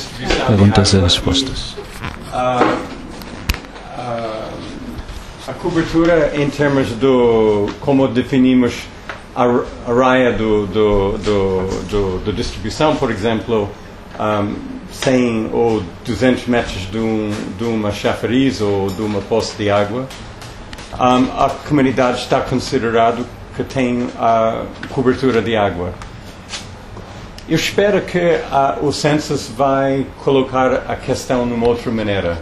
distribuição Perguntas de e água respostas. A cobertura em termos do como definimos a raia do distribuição, por exemplo, 100 ou 200 metros de uma chafariz ou de uma poça de água, a comunidade está considerado que tem a cobertura de água. Eu espero que o census vai colocar a questão numa outra maneira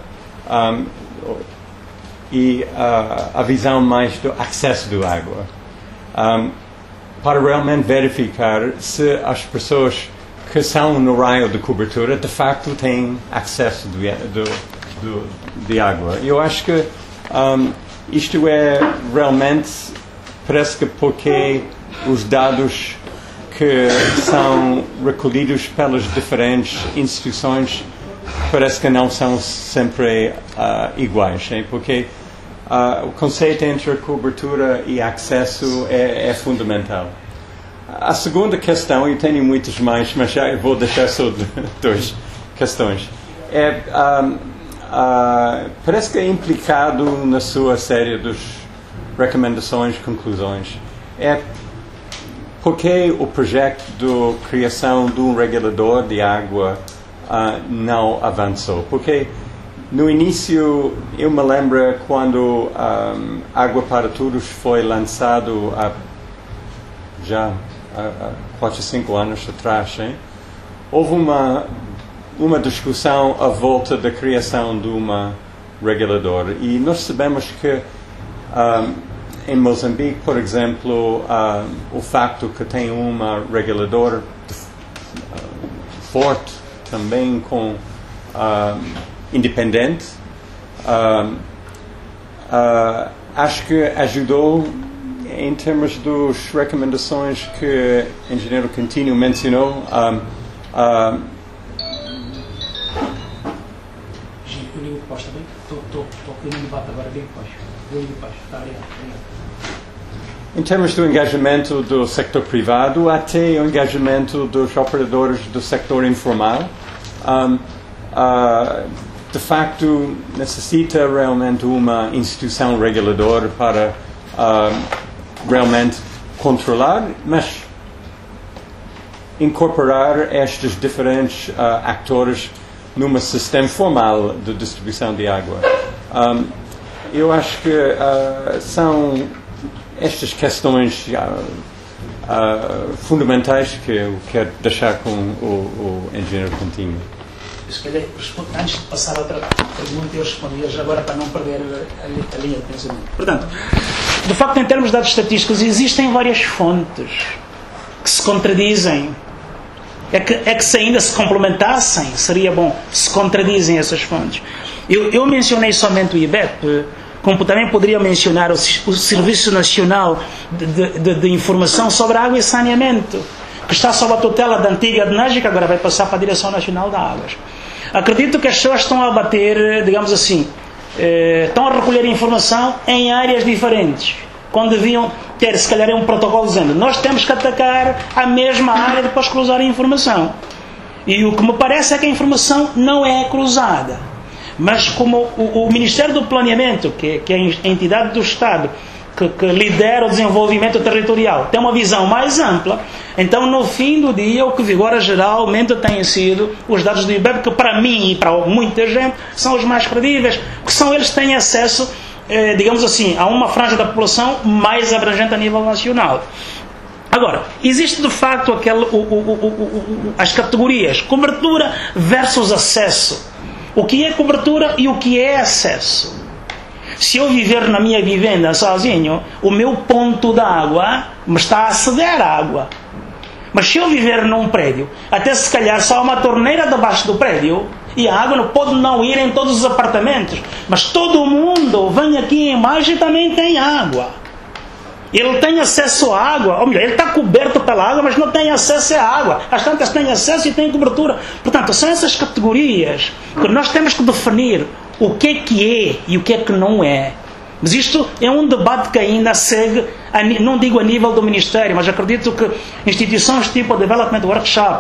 e a visão mais do acesso da água, para realmente verificar se as pessoas que são no raio de cobertura de facto têm acesso de água. Eu acho que isto é realmente, parece que porque os dados que são recolhidos pelas diferentes instituições parece que não são sempre iguais, né? Porque o conceito entre cobertura e acesso é fundamental. A segunda questão, eu tenho muitas mais, mas já vou deixar só duas questões. Parece que é implicado na sua série de recomendações e conclusões. Porque o projeto de criação de um regulador de água não avançou. Porque no início, eu me lembro quando Água para Todos foi lançado há 4 ou 5 anos atrás, hein? Houve uma discussão à volta da criação de uma reguladora. E nós sabemos que em Moçambique, por exemplo, o facto que tem uma reguladora forte, também com independente, acho que ajudou em termos das recomendações que o engenheiro Coutinho mencionou. Em termos do engajamento do sector privado, até o engajamento dos operadores do sector informal, de facto necessita realmente uma instituição reguladora para realmente controlar, mas incorporar estes diferentes atores num sistema formal de distribuição de água. Eu acho que são estas questões fundamentais que eu quero deixar com o engenheiro Coutinho. Se calhar, antes de passar a outra pergunta, eu respondi já agora para não perder a linha de pensamento. Portanto, de facto, em termos de dados estatísticos, existem várias fontes que se contradizem. É que se ainda se complementassem, seria bom, se contradizem essas fontes. Eu mencionei somente o IBEP, como também poderia mencionar o Serviço Nacional de Informação sobre Água e Saneamento, que está sob a tutela da antiga DNAGE, que agora vai passar para a Direção Nacional de Águas. Acredito que as pessoas estão a bater, digamos assim, estão a recolher informação em áreas diferentes, quando deviam ter, se calhar, um protocolo dizendo nós temos que atacar a mesma área depois de cruzar a informação. E o que me parece é que a informação não é cruzada. Mas como o Ministério do Planeamento, que é a entidade do Estado que lidera o desenvolvimento territorial, tem uma visão mais ampla, então no fim do dia o que vigora geralmente têm sido os dados do IBEP, que para mim e para muita gente são os mais credíveis, porque são eles que têm acesso, digamos assim, a uma franja da população mais abrangente a nível nacional. Agora, existe de facto as categorias cobertura versus acesso. O que é cobertura e o que é acesso? Se eu viver na minha vivenda sozinho, o meu ponto de água me está a aceder à água. Mas se eu viver num prédio, até se calhar só há uma torneira debaixo do prédio, e a água pode não ir em todos os apartamentos, mas todo mundo vem aqui embaixo e também tem água. Ele tem acesso à água, ou melhor, ele está coberto pela água, mas não tem acesso à água. As tantas têm acesso e têm cobertura. Portanto, são essas categorias que nós temos que definir o que é e o que é que não é. Mas isto é um debate que ainda segue, não digo a nível do Ministério, mas acredito que instituições tipo a Development Workshop,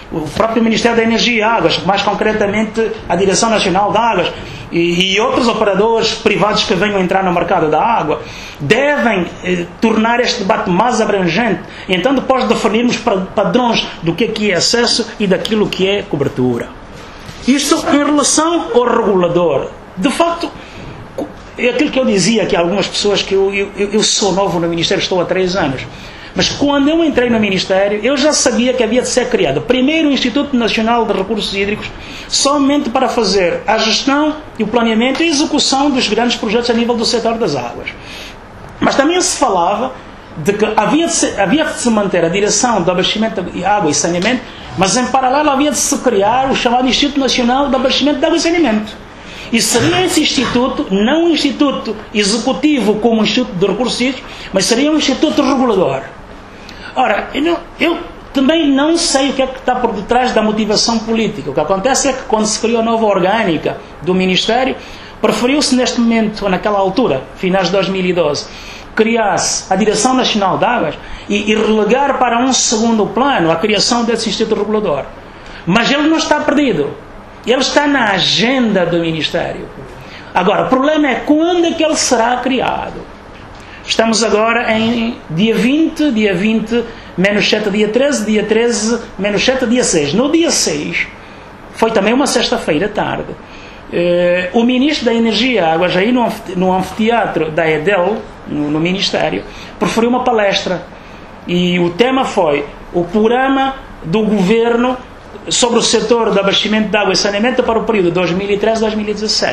o próprio Ministério da Energia e Águas, mais concretamente a Direção Nacional de Águas e outros operadores privados que venham entrar no mercado da água, devem tornar este debate mais abrangente. Então depois definirmos padrões do que é acesso e daquilo que é cobertura. Isto em relação ao regulador. De facto, é aquilo que eu dizia aqui a algumas pessoas, que eu sou novo no Ministério, estou há 3 anos. Mas quando eu entrei no Ministério, eu já sabia que havia de ser criado primeiro o Instituto Nacional de Recursos Hídricos, somente para fazer a gestão e o planeamento e a execução dos grandes projetos a nível do setor das águas. Mas também se falava de que havia de se manter a direção do abastecimento de água e saneamento, mas em paralelo havia de se criar o chamado Instituto Nacional de Abastecimento de Água e Saneamento. E seria esse instituto, não um instituto executivo como o Instituto de Recursos Hídricos, mas seria um instituto regulador. Ora, eu também não sei o que é que está por detrás da motivação política. O que acontece é que quando se criou a nova orgânica do Ministério, preferiu-se neste momento, naquela altura, finais de 2012, criar-se a Direção Nacional de Águas e relegar para um segundo plano a criação desse Instituto Regulador. Mas ele não está perdido. Ele está na agenda do Ministério. Agora, o problema é quando é que ele será criado. Estamos agora em dia 20, menos 7, dia 13, dia 13, menos 7, dia 6. No dia 6, foi também uma sexta-feira à tarde, o Ministro da Energia, Águas, aí no anfiteatro da EDEL, no Ministério, proferiu uma palestra. E o tema foi o programa do Governo sobre o setor do abastecimento de água e saneamento para o período 2013-2017.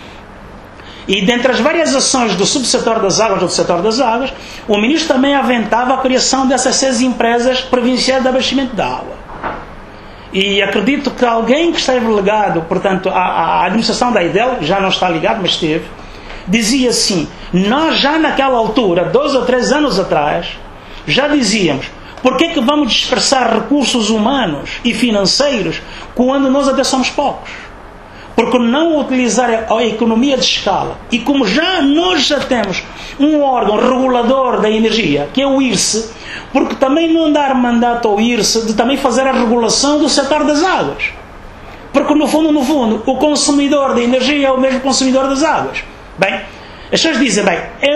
E dentre as várias ações do subsetor das águas, ou do setor das águas, o Ministro também aventava a criação dessas 6 empresas provinciais de abastecimento de água. E acredito que alguém que esteve ligado, portanto, à administração da EDEL, já não está ligado, mas esteve, dizia assim: nós já naquela altura, 2 ou 3 anos atrás, já dizíamos, por que é que vamos dispersar recursos humanos e financeiros quando nós até somos poucos? Porque não utilizar a economia de escala. E como nós já temos um órgão regulador da energia, que é o IRSE, porque também não dar mandato ao IRSE de também fazer a regulação do setor das águas? Porque no fundo, o consumidor da energia é o mesmo consumidor das águas. Bem, as pessoas dizem, é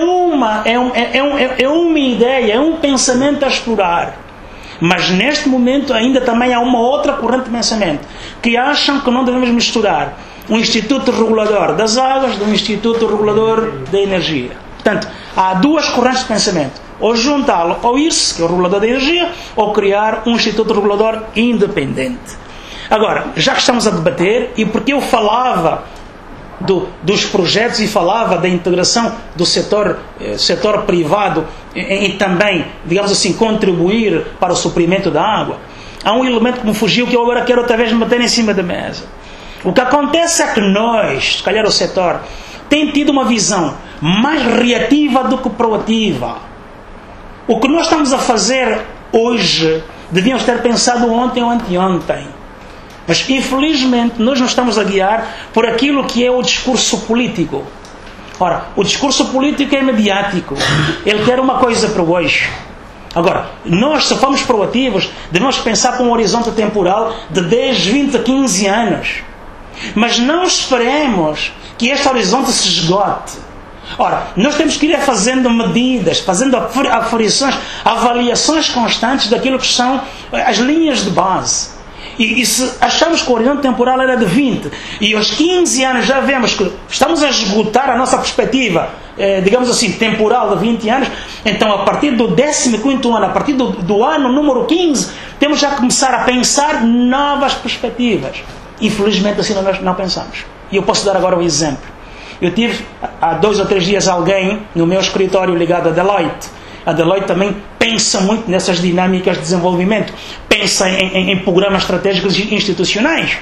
uma ideia, é um pensamento a explorar. Mas neste momento ainda também há uma outra corrente de pensamento, que acham que não devemos misturar um Instituto Regulador das Águas de um Instituto Regulador da Energia. Portanto, há 2 correntes de pensamento: ou juntá-lo ao IRSE, que é o Regulador da Energia, ou criar um Instituto Regulador independente. Agora, já que estamos a debater, e porque eu falava dos projetos e falava da integração do setor privado em também, digamos assim, contribuir para o suprimento da água, há um elemento que me fugiu, que eu agora quero outra vez meter em cima da mesa. O que acontece é que nós, se calhar o setor, tem tido uma visão mais reativa do que proativa. O que nós estamos a fazer hoje, devíamos ter pensado ontem ou anteontem. Mas, infelizmente, nós não estamos a guiar por aquilo que é o discurso político. Ora, o discurso político é mediático. Ele quer uma coisa para hoje. Agora, nós, se formos proativos, devemos pensar com um horizonte temporal de 10, 20, 15 anos. Mas não esperemos que este horizonte se esgote. Ora, nós temos que ir fazendo medidas, fazendo aferições, avaliações constantes daquilo que são as linhas de base. E se achamos que o horizonte temporal era de 20 e aos 15 anos já vemos que estamos a esgotar a nossa perspectiva, digamos assim, temporal de 20 anos, então a partir do 15º ano, a partir do ano número 15, temos já a começar a pensar novas perspectivas. Infelizmente assim nós não pensamos. E eu posso dar agora um exemplo. Eu tive há 2 ou 3 dias alguém no meu escritório ligado a Deloitte. A Deloitte também pensa muito nessas dinâmicas de desenvolvimento, pensa em programas estratégicos institucionais.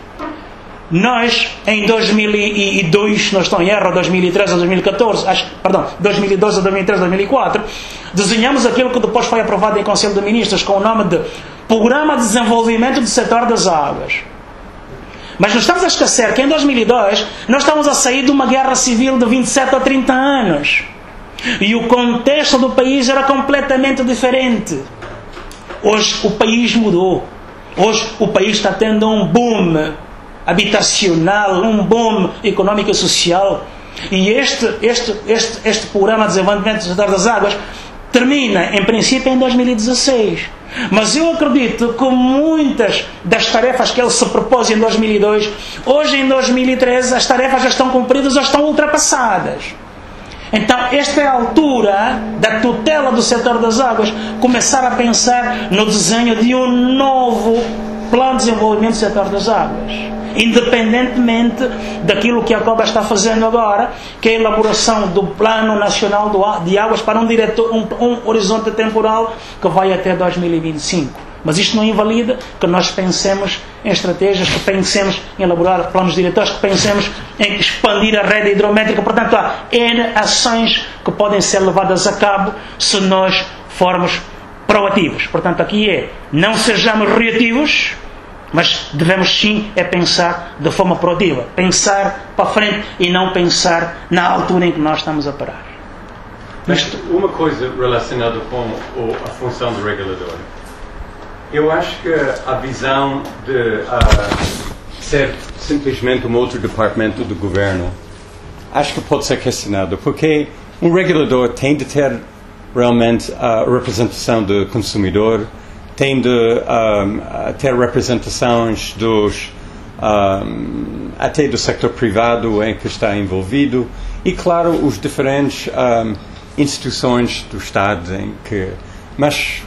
Nós, em 2002, não estou em erro, 2013 ou 2014, 2012 ou 2013 ou 2004, desenhamos aquilo que depois foi aprovado em Conselho de Ministros com o nome de Programa de Desenvolvimento do Setor das Águas. Mas não estamos a esquecer que em 2002 nós estamos a sair de uma guerra civil de 27 a 30 anos. E o contexto do país era completamente diferente. Hoje o país mudou. Hoje o país está tendo um boom habitacional, um boom econômico e social. E este programa de desenvolvimento do setor das águas termina, em princípio, em 2016. Mas eu acredito que muitas das tarefas que ele se propôs em 2002, hoje em 2013, as tarefas já estão cumpridas ou estão ultrapassadas. Então, esta é a altura da tutela do setor das águas, começar a pensar no desenho de um novo plano de desenvolvimento do setor das águas, independentemente daquilo que a COBA está fazendo agora, que é a elaboração do Plano Nacional de Águas para um horizonte temporal que vai até 2025. Mas isto não invalida que nós pensemos em estratégias, que pensemos em elaborar planos diretores, que pensemos em expandir a rede hidrométrica. Portanto, há N ações que podem ser levadas a cabo se nós formos proativos. Portanto, aqui não sejamos reativos, mas devemos sim pensar de forma proativa. Pensar para frente e não pensar na altura em que nós estamos a parar. Uma coisa relacionada com a função do regulador. Eu acho que a visão de ser simplesmente um outro departamento do governo, acho que pode ser questionado, porque um regulador tem de ter realmente a representação do consumidor, tem de ter representações até do sector privado em que está envolvido e, claro, os diferentes instituições do Estado em que... Mas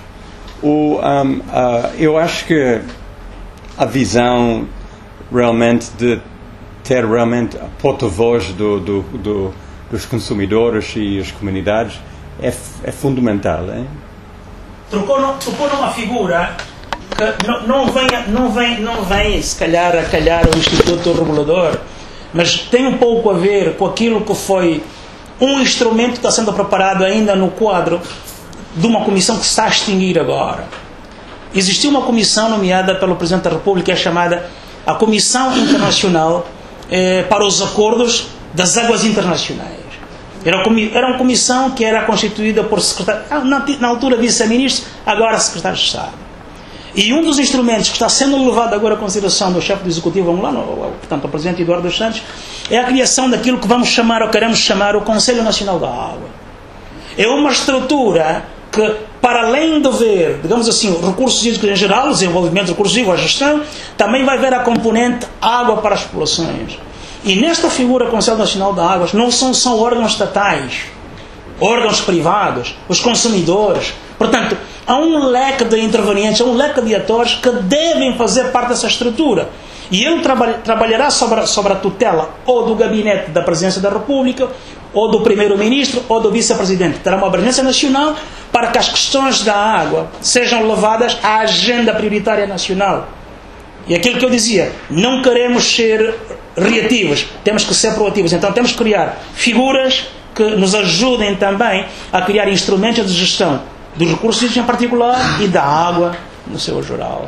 eu acho que a visão realmente de ter realmente a porta-voz dos consumidores e as comunidades é fundamental. Hein? Tocou numa figura que não vem se calhar a calhar o Instituto Regulador, mas tem um pouco a ver com aquilo que foi um instrumento que está sendo preparado ainda no quadro de uma comissão que se está a extinguir agora. Existiu uma comissão nomeada pelo Presidente da República, chamada a Comissão Internacional para os Acordos das Águas Internacionais. Era uma comissão que era constituída por secretários, na altura vice-ministros, agora secretários de Estado. E um dos instrumentos que está sendo levado agora à consideração do chefe do Executivo angolano, portanto, o Presidente Eduardo dos Santos, é a criação daquilo que vamos chamar, ou queremos chamar, o Conselho Nacional da Água. É uma estrutura que, para além de ver, digamos assim, recursos hídricos em geral, desenvolvimento de recursos hídricos, a gestão, também vai ver a componente água para as populações. E nesta figura, Conselho Nacional de Águas, não são só órgãos estatais, órgãos privados, os consumidores. Portanto, há um leque de intervenientes, há um leque de atores que devem fazer parte dessa estrutura. E ele trabalhará sobre a tutela ou do Gabinete da Presidência da República, ou do Primeiro-Ministro, ou do Vice-Presidente. Terá uma abrangência nacional para que as questões da água sejam levadas à agenda prioritária nacional. E aquilo que eu dizia, não queremos ser reativos, temos que ser proativos. Então temos que criar figuras que nos ajudem também a criar instrumentos de gestão dos recursos hídricos em particular e da água no seu geral.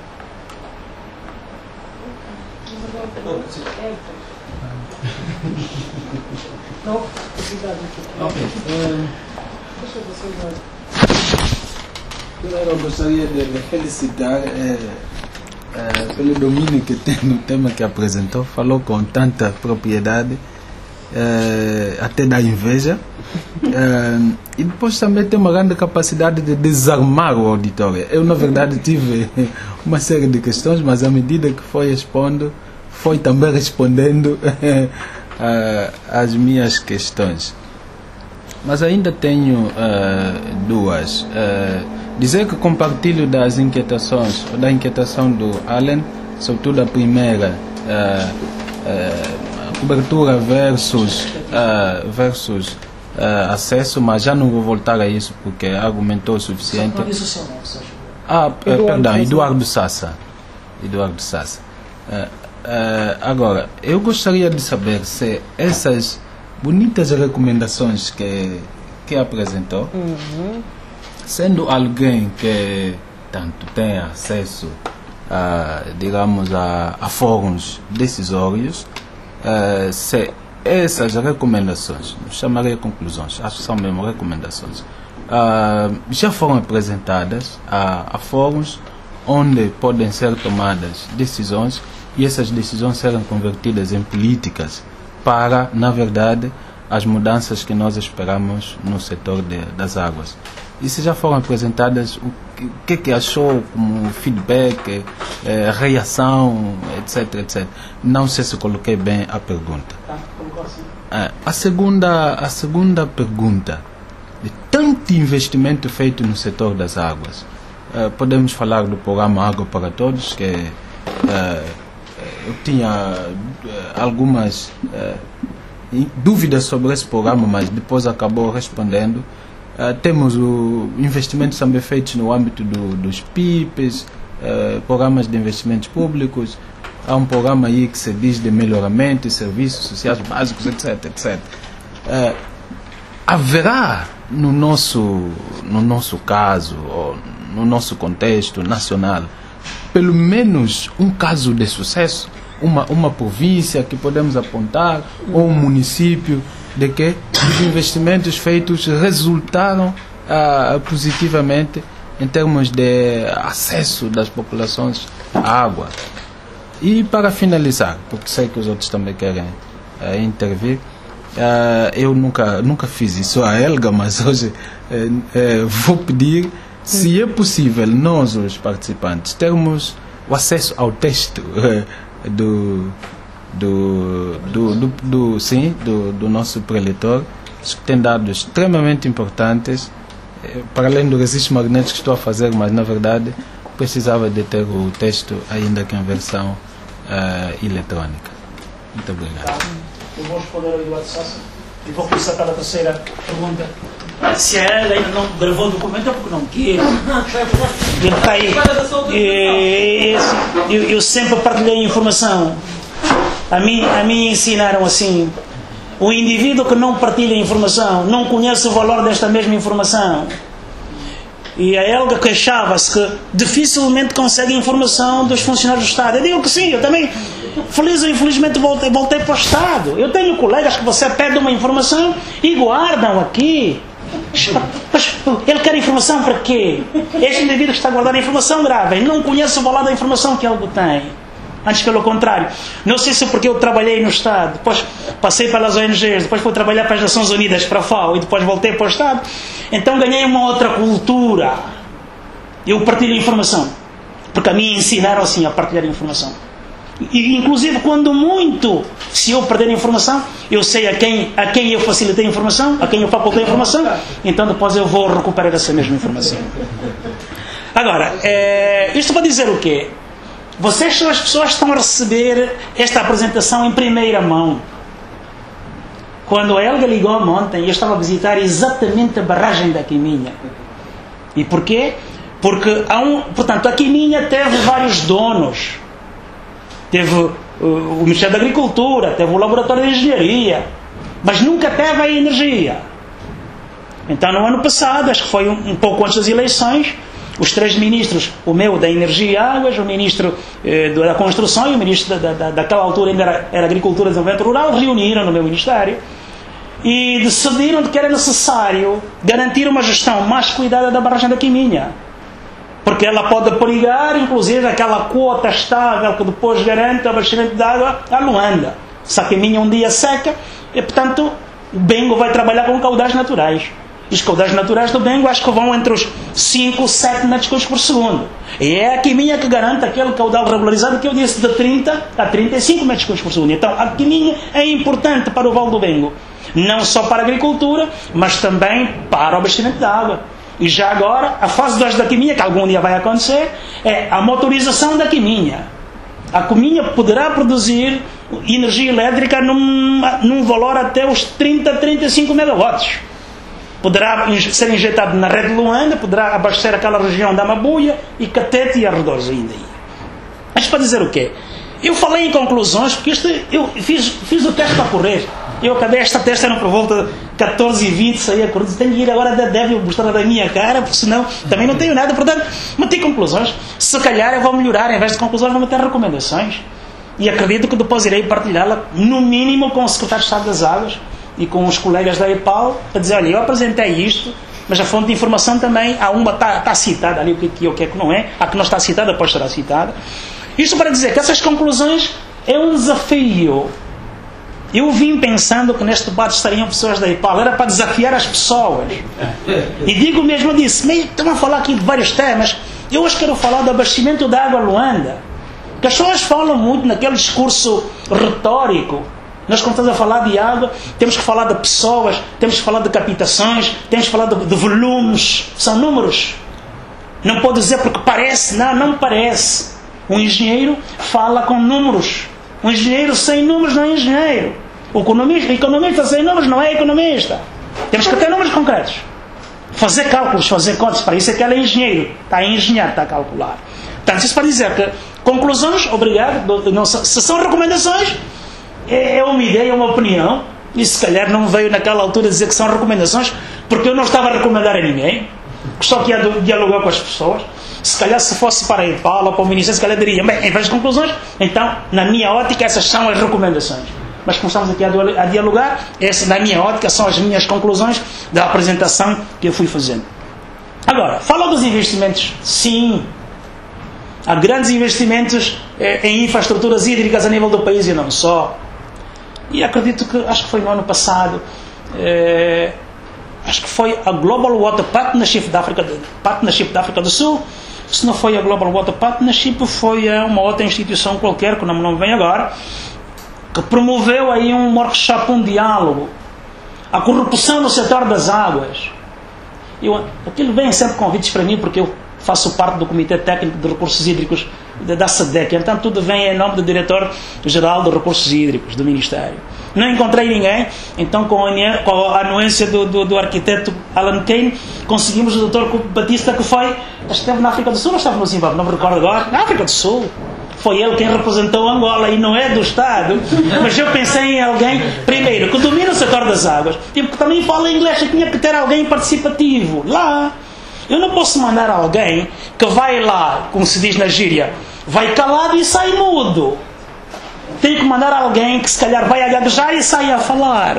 Eu gostaria de me felicitar pelo domínio que tem no tema que apresentou. Falou com tanta propriedade, até da inveja. E depois também tem uma grande capacidade de desarmar o auditório. Eu, na verdade, tive uma série de questões, mas à medida que foi expondo, foi também respondendo às minhas questões. Mas ainda tenho duas. Dizer que compartilho das inquietações, da inquietação do Allen, sobretudo a primeira, cobertura versus acesso, mas já não vou voltar a isso porque argumentou o suficiente. Perdão, Eduardo Sassa. Agora, eu gostaria de saber se essas bonitas recomendações que apresentou, sendo alguém que tanto tem acesso digamos a fóruns decisórios, se essas recomendações, não chamarei conclusões, acho que são mesmo recomendações, já foram apresentadas a fóruns onde podem ser tomadas decisões e essas decisões serem convertidas em políticas para, na verdade, as mudanças que nós esperamos no setor das águas. E se já foram apresentadas, o que achou como feedback, reação, etc, etc. Não sei se coloquei bem a pergunta. A segunda pergunta, de tanto investimento feito no setor das águas, podemos falar do programa Água para Todos, que eu tinha algumas dúvidas sobre esse programa, mas depois acabou respondendo. Temos o investimentos também feitos no âmbito dos PIPs, programas de investimentos públicos. Há um programa aí que se diz de melhoramento de serviços sociais básicos, etc, etc. Haverá no nosso caso, ou no nosso contexto nacional, pelo menos um caso de sucesso, uma província que podemos apontar, ou um município, de que os investimentos feitos resultaram positivamente em termos de acesso das populações à água. E para finalizar, porque sei que os outros também querem intervir, eu nunca fiz isso a Helga, mas hoje vou pedir, se é possível, nós, os participantes, termos o acesso ao texto do nosso preletor, que tem dados extremamente importantes, para além do registro magnético que estou a fazer, mas na verdade precisava de ter o texto ainda que em versão eletrônica. Muito obrigado. Eu vou responder ao Eduardo Sassa e vou começar pela terceira pergunta. Se a Helga ainda não gravou o documento é porque não quer. Ele está aí. Eu sempre partilhei informação. A mim ensinaram assim: o indivíduo que não partilha informação não conhece o valor desta mesma informação. E a Helga queixava-se que dificilmente consegue informação dos funcionários do Estado. Eu digo que sim, eu também, feliz ou infelizmente, voltei para o Estado. Eu tenho colegas que você pede uma informação e guardam aqui. Mas ele quer informação para quê? Este indivíduo que está guardando a informação grave, ele não conhece o valor da informação que algo tem. Antes, pelo contrário. Não sei se porque eu trabalhei no Estado, depois passei pelas ONGs, depois fui trabalhar para as Nações Unidas, para a FAO, e depois voltei para o Estado. Então ganhei uma outra cultura. Eu partilho informação. Porque a mim ensinaram assim a partilhar informação. E, inclusive, quando muito, se eu perder a informação, eu sei a quem eu facilitei a informação, a quem eu facultei a informação, então depois eu vou recuperar essa mesma informação. Agora, isto para dizer o quê? Vocês são as pessoas que estão a receber esta apresentação em primeira mão. Quando a Helga ligou-me ontem, eu estava a visitar exatamente a barragem da Quiminha. E porquê? Porque portanto, a Quiminha teve vários donos. Teve o Ministério da Agricultura, teve o Laboratório de Engenharia, mas nunca teve a energia. Então, no ano passado, acho que foi um pouco antes das eleições, os três ministros, o meu da Energia e Águas, o ministro da Construção e o ministro daquela altura ainda era Agricultura e Desenvolvimento Rural, reuniram no meu ministério e decidiram que era necessário garantir uma gestão mais cuidada da barragem da Quiminha, porque ela pode perigar, inclusive, aquela quota estável que depois garante o abastecimento de água à Luanda. Se a Quiminha um dia seca, e portanto o Bengo vai trabalhar com caudais naturais. E os caudais naturais do Bengo acho que vão entre os 5 e 7 metros cúbicos por segundo. E é a Quiminha que garante aquele caudal regularizado que eu disse de 30 a 35 metros cúbicos por segundo. Então a Quiminha é importante para o Vale do Bengo. Não só para a agricultura, mas também para o abastecimento de água. E já agora, a fase 2 da Quiminha, que algum dia vai acontecer, é a motorização da Quiminha. A Quiminha poderá produzir energia elétrica num valor até os 30 a 35 megawatts. Poderá ser injetado na rede de Luanda, poderá abastecer aquela região da Mabuia e Catete e arredores ainda. Mas para dizer o quê? Eu falei em conclusões, porque eu fiz o teste para correr. Eu acabei esta teste, era por volta de 14h20, saí a correr. Tenho que ir agora, deve mostrar da minha cara, porque senão também não tenho nada. Portanto, meti conclusões. Se calhar eu vou melhorar, em vez de conclusões, vou meter recomendações. E acredito que depois irei partilhá-la, no mínimo, com o Secretário de Estado das Águas e com os colegas da EPAL, para dizer, olha, eu apresentei isto, mas a fonte de informação também, há uma está citada ali, o que é que não é, a que não está citada depois será citada. Isto para dizer que essas conclusões é um desafio. Eu vim pensando que neste debate estariam pessoas da IPAL, era para desafiar as pessoas. E digo mesmo disso, mas estamos a falar aqui de vários temas. Eu hoje quero falar do abastecimento da água a Luanda. Que as pessoas falam muito naquele discurso retórico. Nós, quando estamos a falar de água, temos que falar de pessoas, temos que falar de captações, temos que falar de volumes. São números. Não pode dizer porque parece, não parece. Um engenheiro fala com números. Um engenheiro sem números não é engenheiro. O economista sem números não é economista. Temos que ter números concretos. Fazer cálculos, fazer contas. Para isso é que ele é engenheiro. Está a engenhar, está a calcular. Portanto, isso para dizer que conclusões, obrigado. Não, se são recomendações, é uma ideia, é uma opinião. E se calhar não veio naquela altura dizer que são recomendações, porque eu não estava a recomendar a ninguém. Só que ia dialogar com as pessoas. Se calhar se fosse para a IPAL ou para o Ministério, se calhar diria, bem, em vez de conclusões, então, na minha ótica, essas são as recomendações. Mas como estamos aqui a dialogar, essas, na minha ótica, são as minhas conclusões da apresentação que eu fui fazendo. Agora, fala dos investimentos. Sim, há grandes investimentos em infraestruturas hídricas a nível do país e não só. E acredito que, acho que foi no ano passado, acho que foi a Global Water Partnership da África do Sul. Se não foi a Global Water Partnership, foi uma outra instituição qualquer, que não me vem agora, que promoveu aí um workshop, um diálogo. A corrupção no setor das águas. Aquilo vem sempre convites para mim, porque eu faço parte do Comitê Técnico de Recursos Hídricos da SEDEC. Então tudo vem em nome do Diretor-Geral de Recursos Hídricos do Ministério. Não encontrei ninguém, então com a anuência do arquiteto Alan Kane, conseguimos o Dr. Batista, que esteve na África do Sul ou estava no Zimbábue, não me recordo agora, na África do Sul. Foi ele quem representou Angola e não é do Estado, mas eu pensei em alguém, primeiro, que domina o setor das águas, e que também fala inglês, eu tinha que ter alguém participativo lá. Eu não posso mandar alguém que vai lá, como se diz na gíria, vai calado e sai mudo. Tenho que mandar alguém que se calhar vai a gaguejar e sai a falar.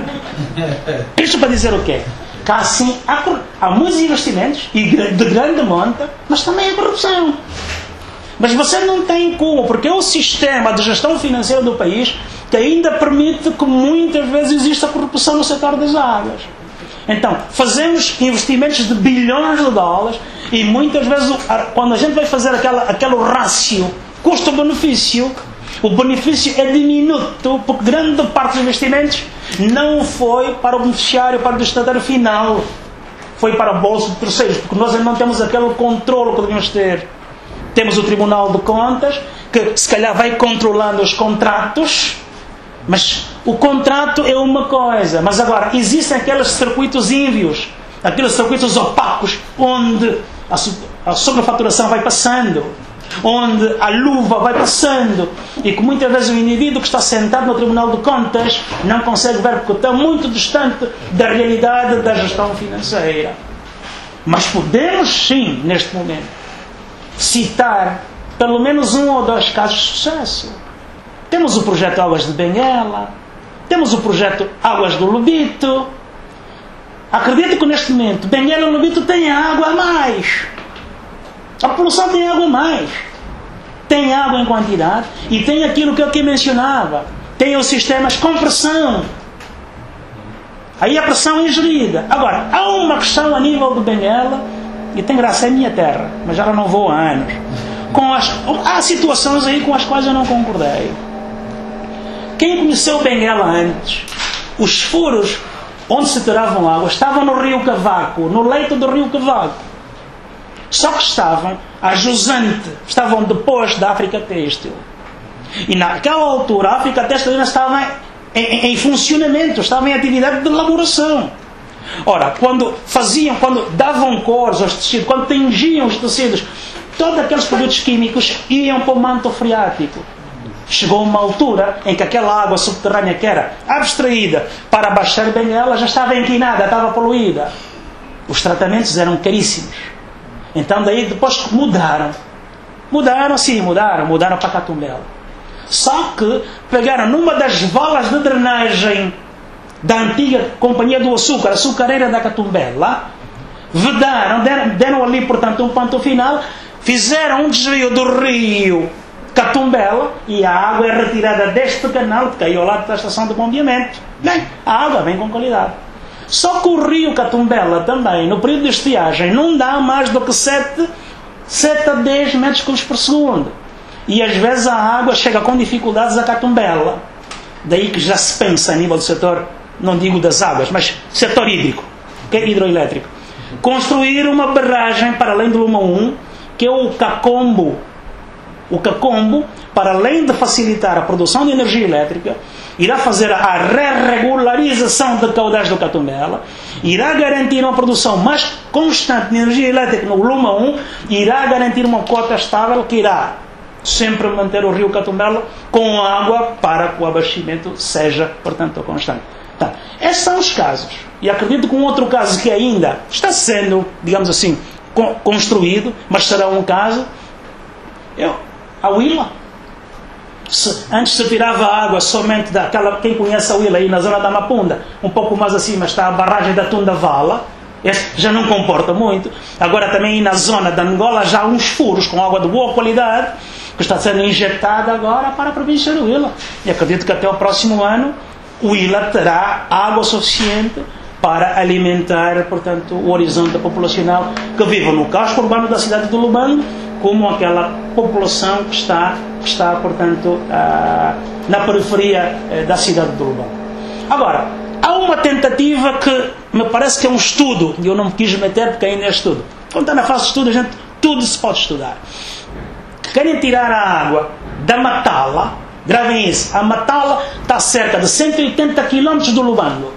Isto para dizer o quê? Que assim, há muitos investimentos, e de grande monta, mas também há corrupção. Mas você não tem como, porque é o sistema de gestão financeira do país que ainda permite que muitas vezes exista corrupção no setor das águas. Então, fazemos investimentos de bilhões de dólares e muitas vezes, quando a gente vai fazer aquele rácio custo-benefício, o benefício é diminuto, porque grande parte dos investimentos não foi para o beneficiário, para o destinatário final. Foi para o bolso de terceiros, porque nós não temos aquele controle que devemos ter. Temos o Tribunal de Contas, que se calhar vai controlando os contratos, mas o contrato é uma coisa. Mas agora, existem aqueles circuitos ínvios, aqueles circuitos opacos, onde a sobrefaturação vai passando, onde a luva vai passando, e que muitas vezes o indivíduo que está sentado no Tribunal de Contas não consegue ver, porque está muito distante da realidade da gestão financeira. Mas podemos sim, neste momento, citar pelo menos um ou dois casos de sucesso. Temos o projeto Águas de Benguela, temos o projeto Águas do Lobito. Acredito que neste momento Benguela e Lobito têm água a mais. A população tem água a mais. Tem água em quantidade e tem aquilo que eu aqui mencionava. Tem os sistemas com pressão. Aí a pressão é gerida. Agora, há uma questão a nível de Benguela, e tem graça, é a minha terra, mas já não vou há anos. Há situações aí com as quais eu não concordei. Quem conheceu Benguela antes, os furos onde se tiravam água estavam no Rio Cavaco, no leito do Rio Cavaco. Só que estavam a jusante, estavam depois da África Têxtil. E naquela altura a África Têxtil ainda estava em funcionamento, estava em atividade de elaboração. Ora, quando davam cores aos tecidos, quando tingiam os tecidos, todos aqueles produtos químicos iam para o manto freático. Chegou uma altura em que aquela água subterrânea que era abstraída para abaixar Benguela já estava inclinada, estava poluída. Os tratamentos eram caríssimos. Então daí depois mudaram para Catumbela. Só que pegaram numa das valas de drenagem da antiga Companhia do Açúcar, açucareira da Catumbela, vedaram, deram ali, portanto, um ponto final, fizeram um desvio do rio Catumbela e a água é retirada deste canal que caiu ao lado da estação de bombeamento. Bem, a água vem com qualidade. Só que o rio Catumbela também, no período de estiagem, não dá mais do que 7 a 10 metros cúbicos por segundo. E às vezes a água chega com dificuldades a Catumbela. Daí que já se pensa a nível do setor, não digo das águas, mas setor hídrico, que é hidroelétrico. Construir uma barragem para além do Luma 1, que é o Cacombo. O Cacombo, para além de facilitar a produção de energia elétrica, irá fazer a re-regularização de caudais do Catumbela, irá garantir uma produção mais constante de energia elétrica no Luma 1, irá garantir uma cota estável que irá sempre manter o rio Catumbela com água para que o abastecimento seja, portanto, constante. Então, esses são os casos. E acredito que um outro caso que ainda está sendo, digamos assim, construído, mas será um caso, é a Huila. Antes se tirava a água somente daquela, quem conhece a Huila aí na zona da Mapunda, um pouco mais acima está a barragem da Tundavala, já não comporta muito. Agora também aí na zona da Angola já há uns furos com água de boa qualidade, que está sendo injetada agora para preencher o Huila. E acredito que até o próximo ano o Huila terá água suficiente para alimentar, portanto, o horizonte populacional que vive no casco urbano da cidade de Lubango, como aquela população que está portanto, na periferia da cidade de Lubango. Agora, há uma tentativa que me parece que é um estudo, e eu não me quis meter porque ainda é estudo. Quando está na fase de estudo, gente, tudo se pode estudar. Querem tirar a água da Matala, gravem isso, a Matala está a cerca de 180 km do Lubango.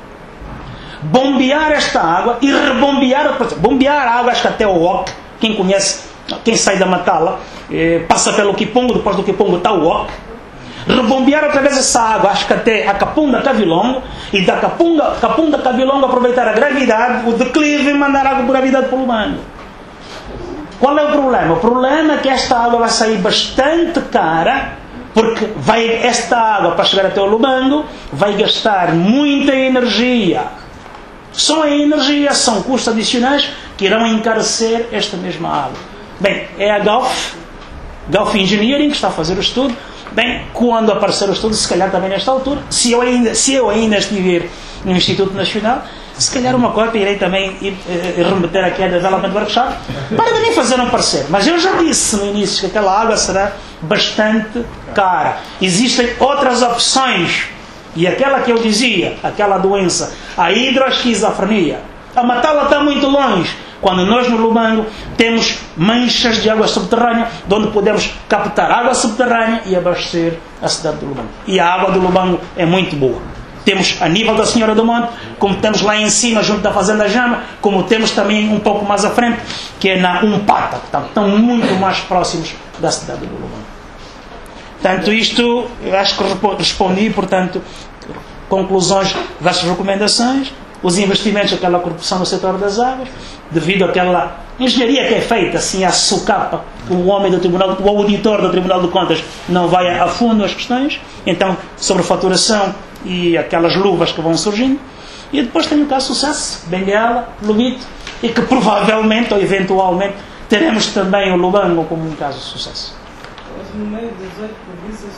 Bombear esta água e rebombear, bombear a água, acho que até o Oc, quem conhece, quem sai da Matala, passa pelo Kipungo, depois do Kipungo está o Oc, rebombear outra vez essa água, acho que até a Capunda Cavilongo, e da Capunda Cavilongo aproveitar a gravidade, o declive e mandar água por gravidade para o Lubango. Qual é o problema? O problema é que esta água vai sair bastante cara, porque esta água, para chegar até o Lubango, vai gastar muita energia. Só a energia são custos adicionais que irão encarecer esta mesma água. Bem, é a Gulf Engineering que está a fazer o estudo. Bem, quando aparecer o estudo, se calhar também nesta altura, se eu ainda estiver no Instituto Nacional, se calhar uma cópia irei também remeter aqui a Development Workshop para também fazer um parecer. Mas eu já disse no início que aquela água será bastante cara. Existem outras opções. E aquela que eu dizia, aquela doença, a hidroesquizofrenia, a Matala está muito longe. Quando nós no Lubango temos manchas de água subterrânea, onde podemos captar água subterrânea e abastecer a cidade do Lubango. E a água do Lubango é muito boa. Temos a nível da Senhora do Monte, como temos lá em cima, junto da Fazenda Jama, como temos também um pouco mais à frente, que é na Umpata, que estão muito mais próximos da cidade do Lubango. Portanto, isto, eu acho que respondi, portanto, conclusões das recomendações, os investimentos, aquela corrupção no setor das águas, devido àquela engenharia que é feita, assim, à socapa, o auditor do Tribunal de Contas não vai a fundo as questões, então, sobre faturação e aquelas luvas que vão surgindo, e depois tem o caso de sucesso, Benguela, Lubito, e que provavelmente, ou eventualmente, teremos também o Lubango como um caso de sucesso. No meio das 8 províncias,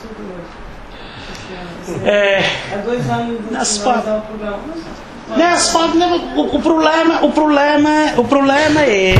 há 2 anos não se pode. Não se pode. O problema é.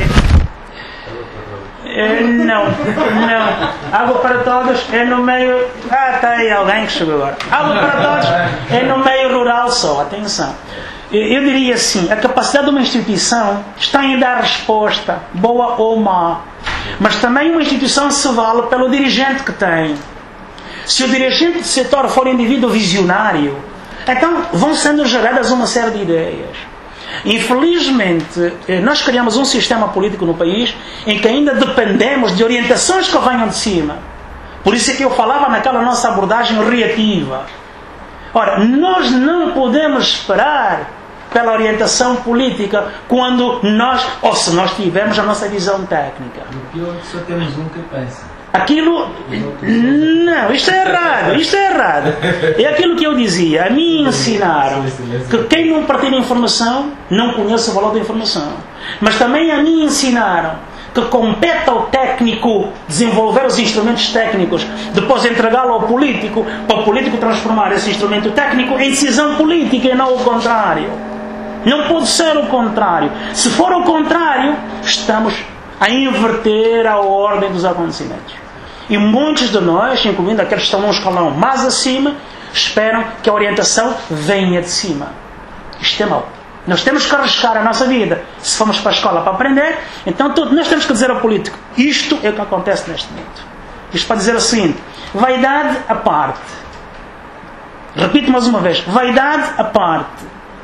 Não. Água para todos é no meio. Está aí alguém que chegou agora. Água para todos é no meio rural só. Atenção. Eu diria assim: a capacidade de uma instituição está em dar resposta, boa ou má. Mas também uma instituição se vale pelo dirigente que tem. Se o dirigente do setor for um indivíduo visionário, então vão sendo geradas uma série de ideias. Infelizmente, nós criamos um sistema político no país em que ainda dependemos de orientações que venham de cima. Por isso é que eu falava naquela nossa abordagem reativa. Ora, nós não podemos esperar pela orientação política quando nós, ou se nós tivermos a nossa visão técnica. O pior é que só temos um que pensa. Aquilo... Não, isto é errado. É aquilo que eu dizia. A mim ensinaram que quem não partilha informação não conhece o valor da informação. Mas também a mim ensinaram que compete ao técnico desenvolver os instrumentos técnicos, depois entregá-lo ao político, para o político transformar esse instrumento técnico em decisão política e não o contrário. Não pode ser o contrário. Se for o contrário, estamos a inverter a ordem dos acontecimentos. E muitos de nós, incluindo aqueles que estão num escalão mais acima, esperam que a orientação venha de cima. Isto é mau. Nós temos que arriscar a nossa vida. Se formos para a escola para aprender, então nós temos que dizer ao político: isto é o que acontece neste momento. Isto para dizer o seguinte: vaidade à parte. Repito mais uma vez: vaidade à parte.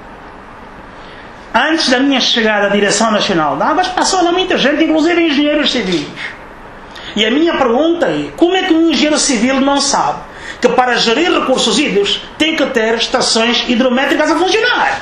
Antes da minha chegada à Direção Nacional de Águas, passou lá muita gente, inclusive engenheiros civis. E a minha pergunta é: como é que um engenheiro civil não sabe que para gerir recursos hídricos tem que ter estações hidrométricas a funcionar?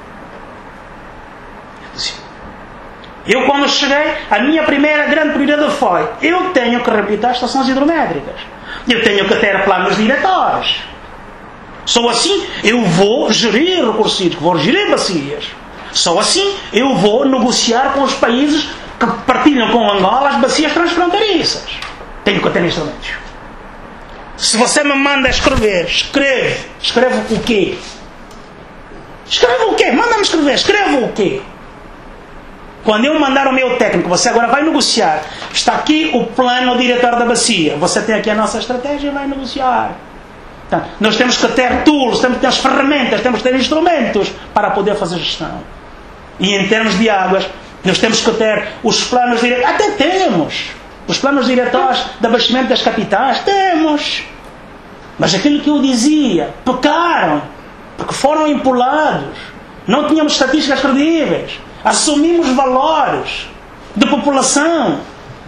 Eu, quando cheguei, a minha primeira grande prioridade foi: eu tenho que reabilitar estações hidrométricas. Eu tenho que ter planos diretores. Só assim eu vou gerir recursos hídricos, vou gerir bacias. Só assim eu vou negociar com os países que partilham com Angola as bacias transfronteiriças. Tenho que ter instrumentos. Se você me manda escrever, escreve o quê? Escreve o quê? Manda-me escrever, escreve o quê? Quando eu mandar o meu técnico, você agora vai negociar. Está aqui o plano diretor da bacia. Você tem aqui a nossa estratégia e vai negociar. Então, nós temos que ter tools, temos que ter as ferramentas, temos que ter instrumentos para poder fazer gestão. E em termos de águas, nós temos que ter os planos diretores. Até temos. Os planos diretores de abastecimento das capitais. Temos. Mas aquilo que eu dizia, pecaram. Porque foram empolados. Não tínhamos estatísticas credíveis. Assumimos valores de população.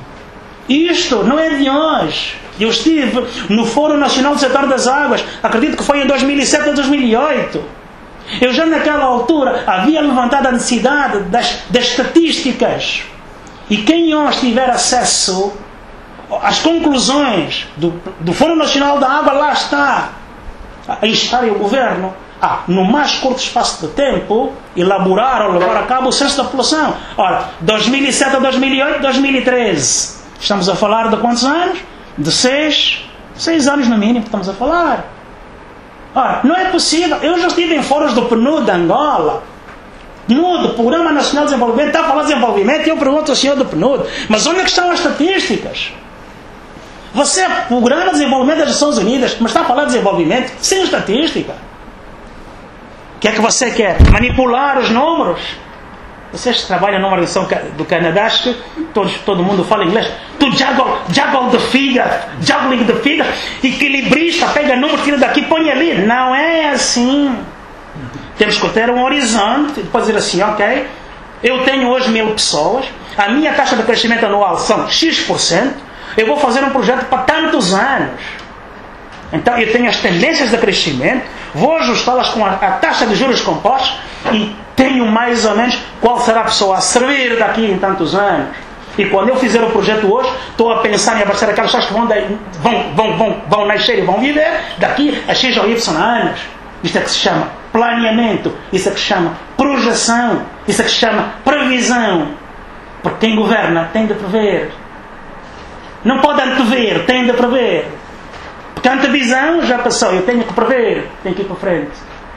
Isto não é de hoje. Eu estive no Fórum Nacional do Setor das Águas, acredito que foi em 2007 ou 2008. Eu já naquela altura havia levantado a necessidade das estatísticas. E quem hoje tiver acesso às conclusões do Fórum Nacional da Água, lá está. A instar o governo no mais curto espaço de tempo, elaborar ou levar a cabo o censo da população. Ora, 2007 a 2008, 2013. Estamos a falar de quantos anos? De 6 anos no mínimo que estamos a falar. Ora, não é possível. Eu já estive em fóruns do PNUD de Angola. PNUD, Programa Nacional de Desenvolvimento, está a falar de desenvolvimento e eu pergunto ao senhor do PNUD: mas onde é que estão as estatísticas? Você é Programa de Desenvolvimento das Nações Unidas, mas está a falar de desenvolvimento sem estatística. O que é que você quer? Manipular os números? Vocês que trabalham numa organização do Canadá, acho que todo mundo fala inglês. Tu juggle the figure, juggling the figure, equilibrista, pega número, tira daqui, põe ali. Não é assim. Temos que ter um horizonte, depois dizer assim: ok, eu tenho hoje 1000 pessoas, a minha taxa de crescimento anual são X%, eu vou fazer um projeto para tantos anos. Então eu tenho as tendências de crescimento, vou ajustá-las com a taxa de juros compostos e tenho mais ou menos qual será a pessoa a servir daqui em tantos anos. E quando eu fizer o projeto hoje, estou a pensar em abastecer aquelas pessoas que vão nascer e vão viver daqui a X ou Y anos. Isto é que se chama planeamento, isso é que se chama projeção, isso é que se chama previsão. Porque quem governa tem de prever. Não pode antever, tem de prever. Porque a antevisão já passou, eu tenho que prever, tenho que ir para frente.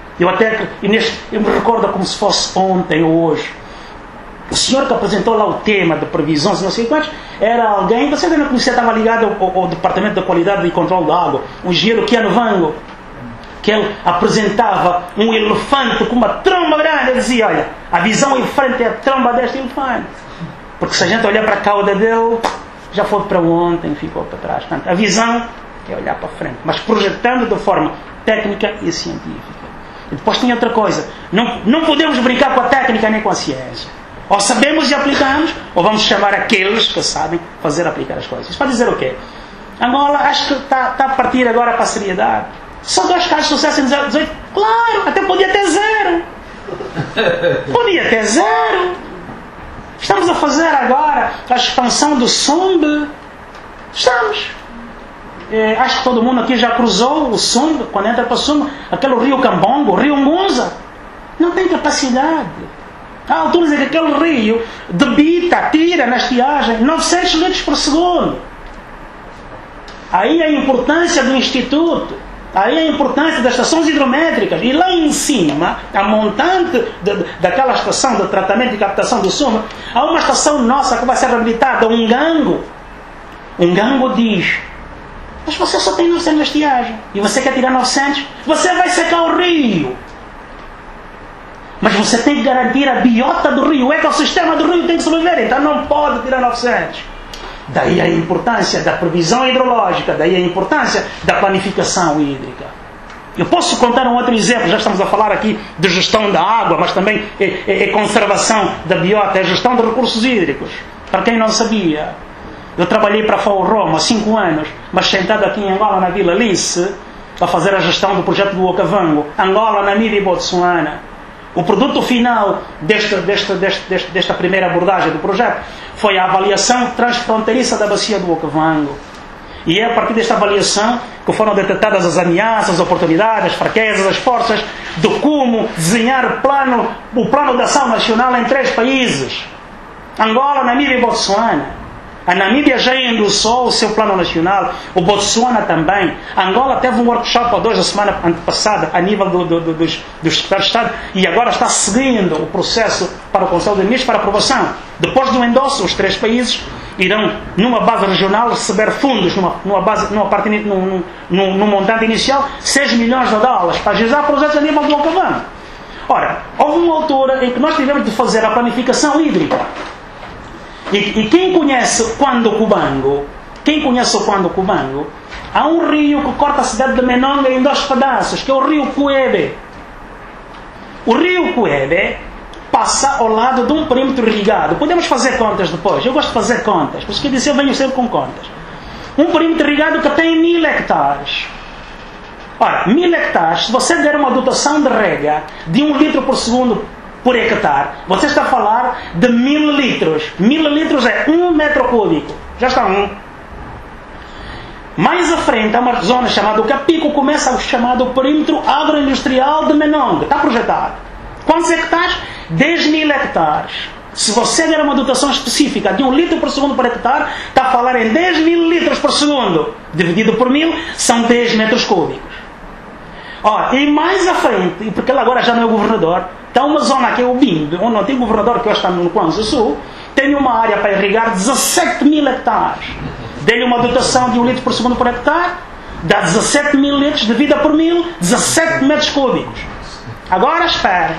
Eu me recordo como se fosse ontem ou hoje. O senhor que apresentou lá o tema de previsões, não sei quantos, era alguém, você ainda não conhecia, estava ligado ao Departamento da Qualidade e Controle da Água, um engenheiro Keanu Vango, que ele apresentava um elefante com uma tromba grande. Ele dizia: olha, a visão em frente é a tromba deste elefante. Porque se a gente olhar para a cauda dele, já foi para ontem, ficou para trás. Portanto, a visão é olhar para frente, mas projetando de forma técnica e científica. E depois tem outra coisa: não podemos brincar com a técnica nem com a ciência. Ou sabemos e aplicamos, ou vamos chamar aqueles que sabem aplicar as coisas. Isso para dizer o quê? Angola, acho que está a partir agora para a seriedade. Só 2 casos de sucesso em 2018? Claro, até podia ter 0. Podia ter 0. Estamos a fazer agora a expansão do SUMB. Estamos. Acho que todo mundo aqui já cruzou o Sumba, quando entra para o Sumba, aquele rio Cambongo, o rio Ngunza. Não tem capacidade. Há alturas em que aquele rio debita, tira na estiagem 900 litros por segundo. Aí a importância do Instituto, aí a importância das estações hidrométricas. E lá em cima, a montante daquela estação de tratamento e captação do Sumba, há uma estação nossa que vai ser reabilitada, um gango. Um gango diz: mas você só tem 900 na estiagem e você quer tirar 900, você vai secar o rio. Mas você tem que garantir a biota do rio, o ecossistema do rio tem que sobreviver, então não pode tirar 900. Daí a importância da previsão hidrológica, daí a importância da planificação hídrica. Eu posso contar um outro exemplo, já estamos a falar aqui de gestão da água, mas também é conservação da biota, é gestão de recursos hídricos. Para quem não sabia, eu trabalhei para a FAO Roma há 5 anos, mas sentado aqui em Angola, na Vila Lince, a fazer a gestão do projeto do Okavango, Angola, Namíbia e Botsuana. O produto final desta primeira abordagem do projeto foi a avaliação transfronteiriça da bacia do Okavango. E é a partir desta avaliação que foram detectadas as ameaças, as oportunidades, as fraquezas, as forças, de como desenhar o plano de ação nacional em 3 países: Angola, Namíbia e Botsuana. A Namíbia já endossou o seu plano nacional, o Botsuana também. A Angola teve um workshop ou 2 a semana antepassada a nível dos secretários de Estado e agora está seguindo o processo para o Conselho de Ministros para aprovação. Depois do endosso, os 3 países irão, numa base regional, receber fundos, num montante inicial, 6 milhões de dólares para agilizar projetos a nível do Okavango. Ora, houve uma altura em que nós tivemos de fazer a planificação hídrica. E quem conhece o Cuando Cubango, há um rio que corta a cidade de Menonga em 2 pedaços, que é o rio Cuebe. O rio Cuebe passa ao lado de um perímetro irrigado. Podemos fazer contas depois, eu gosto de fazer contas, por isso que eu disse, eu venho sempre com contas. Um perímetro irrigado que tem 1000 hectares. Ora, 1000 hectares, se você der uma dotação de rega de 1 litro por segundo por hectare, você está a falar de 1000 litros. 1000 litros é 1 metro cúbico. Já está 1. Mais à frente, há uma zona chamada Capico, começa o chamado perímetro agroindustrial de Menonga. Está projetado. Quantos hectares? 10.000 hectares. Se você der uma dotação específica de 1 litro por segundo por hectare, está a falar em 10.000 litros por segundo. Dividido por 1000, são 10 metros cúbicos. Ora, e mais à frente, porque ele agora já não é governador, está uma zona que é o Bimbe, onde não tem governador, que hoje está no Kwanza Sul, tem uma área para irrigar 17.000 hectares. Dê-lhe uma dotação de 1 litro por segundo por hectare, dá 17.000 litros, divida por 1000, 17 metros cúbicos. Agora espera.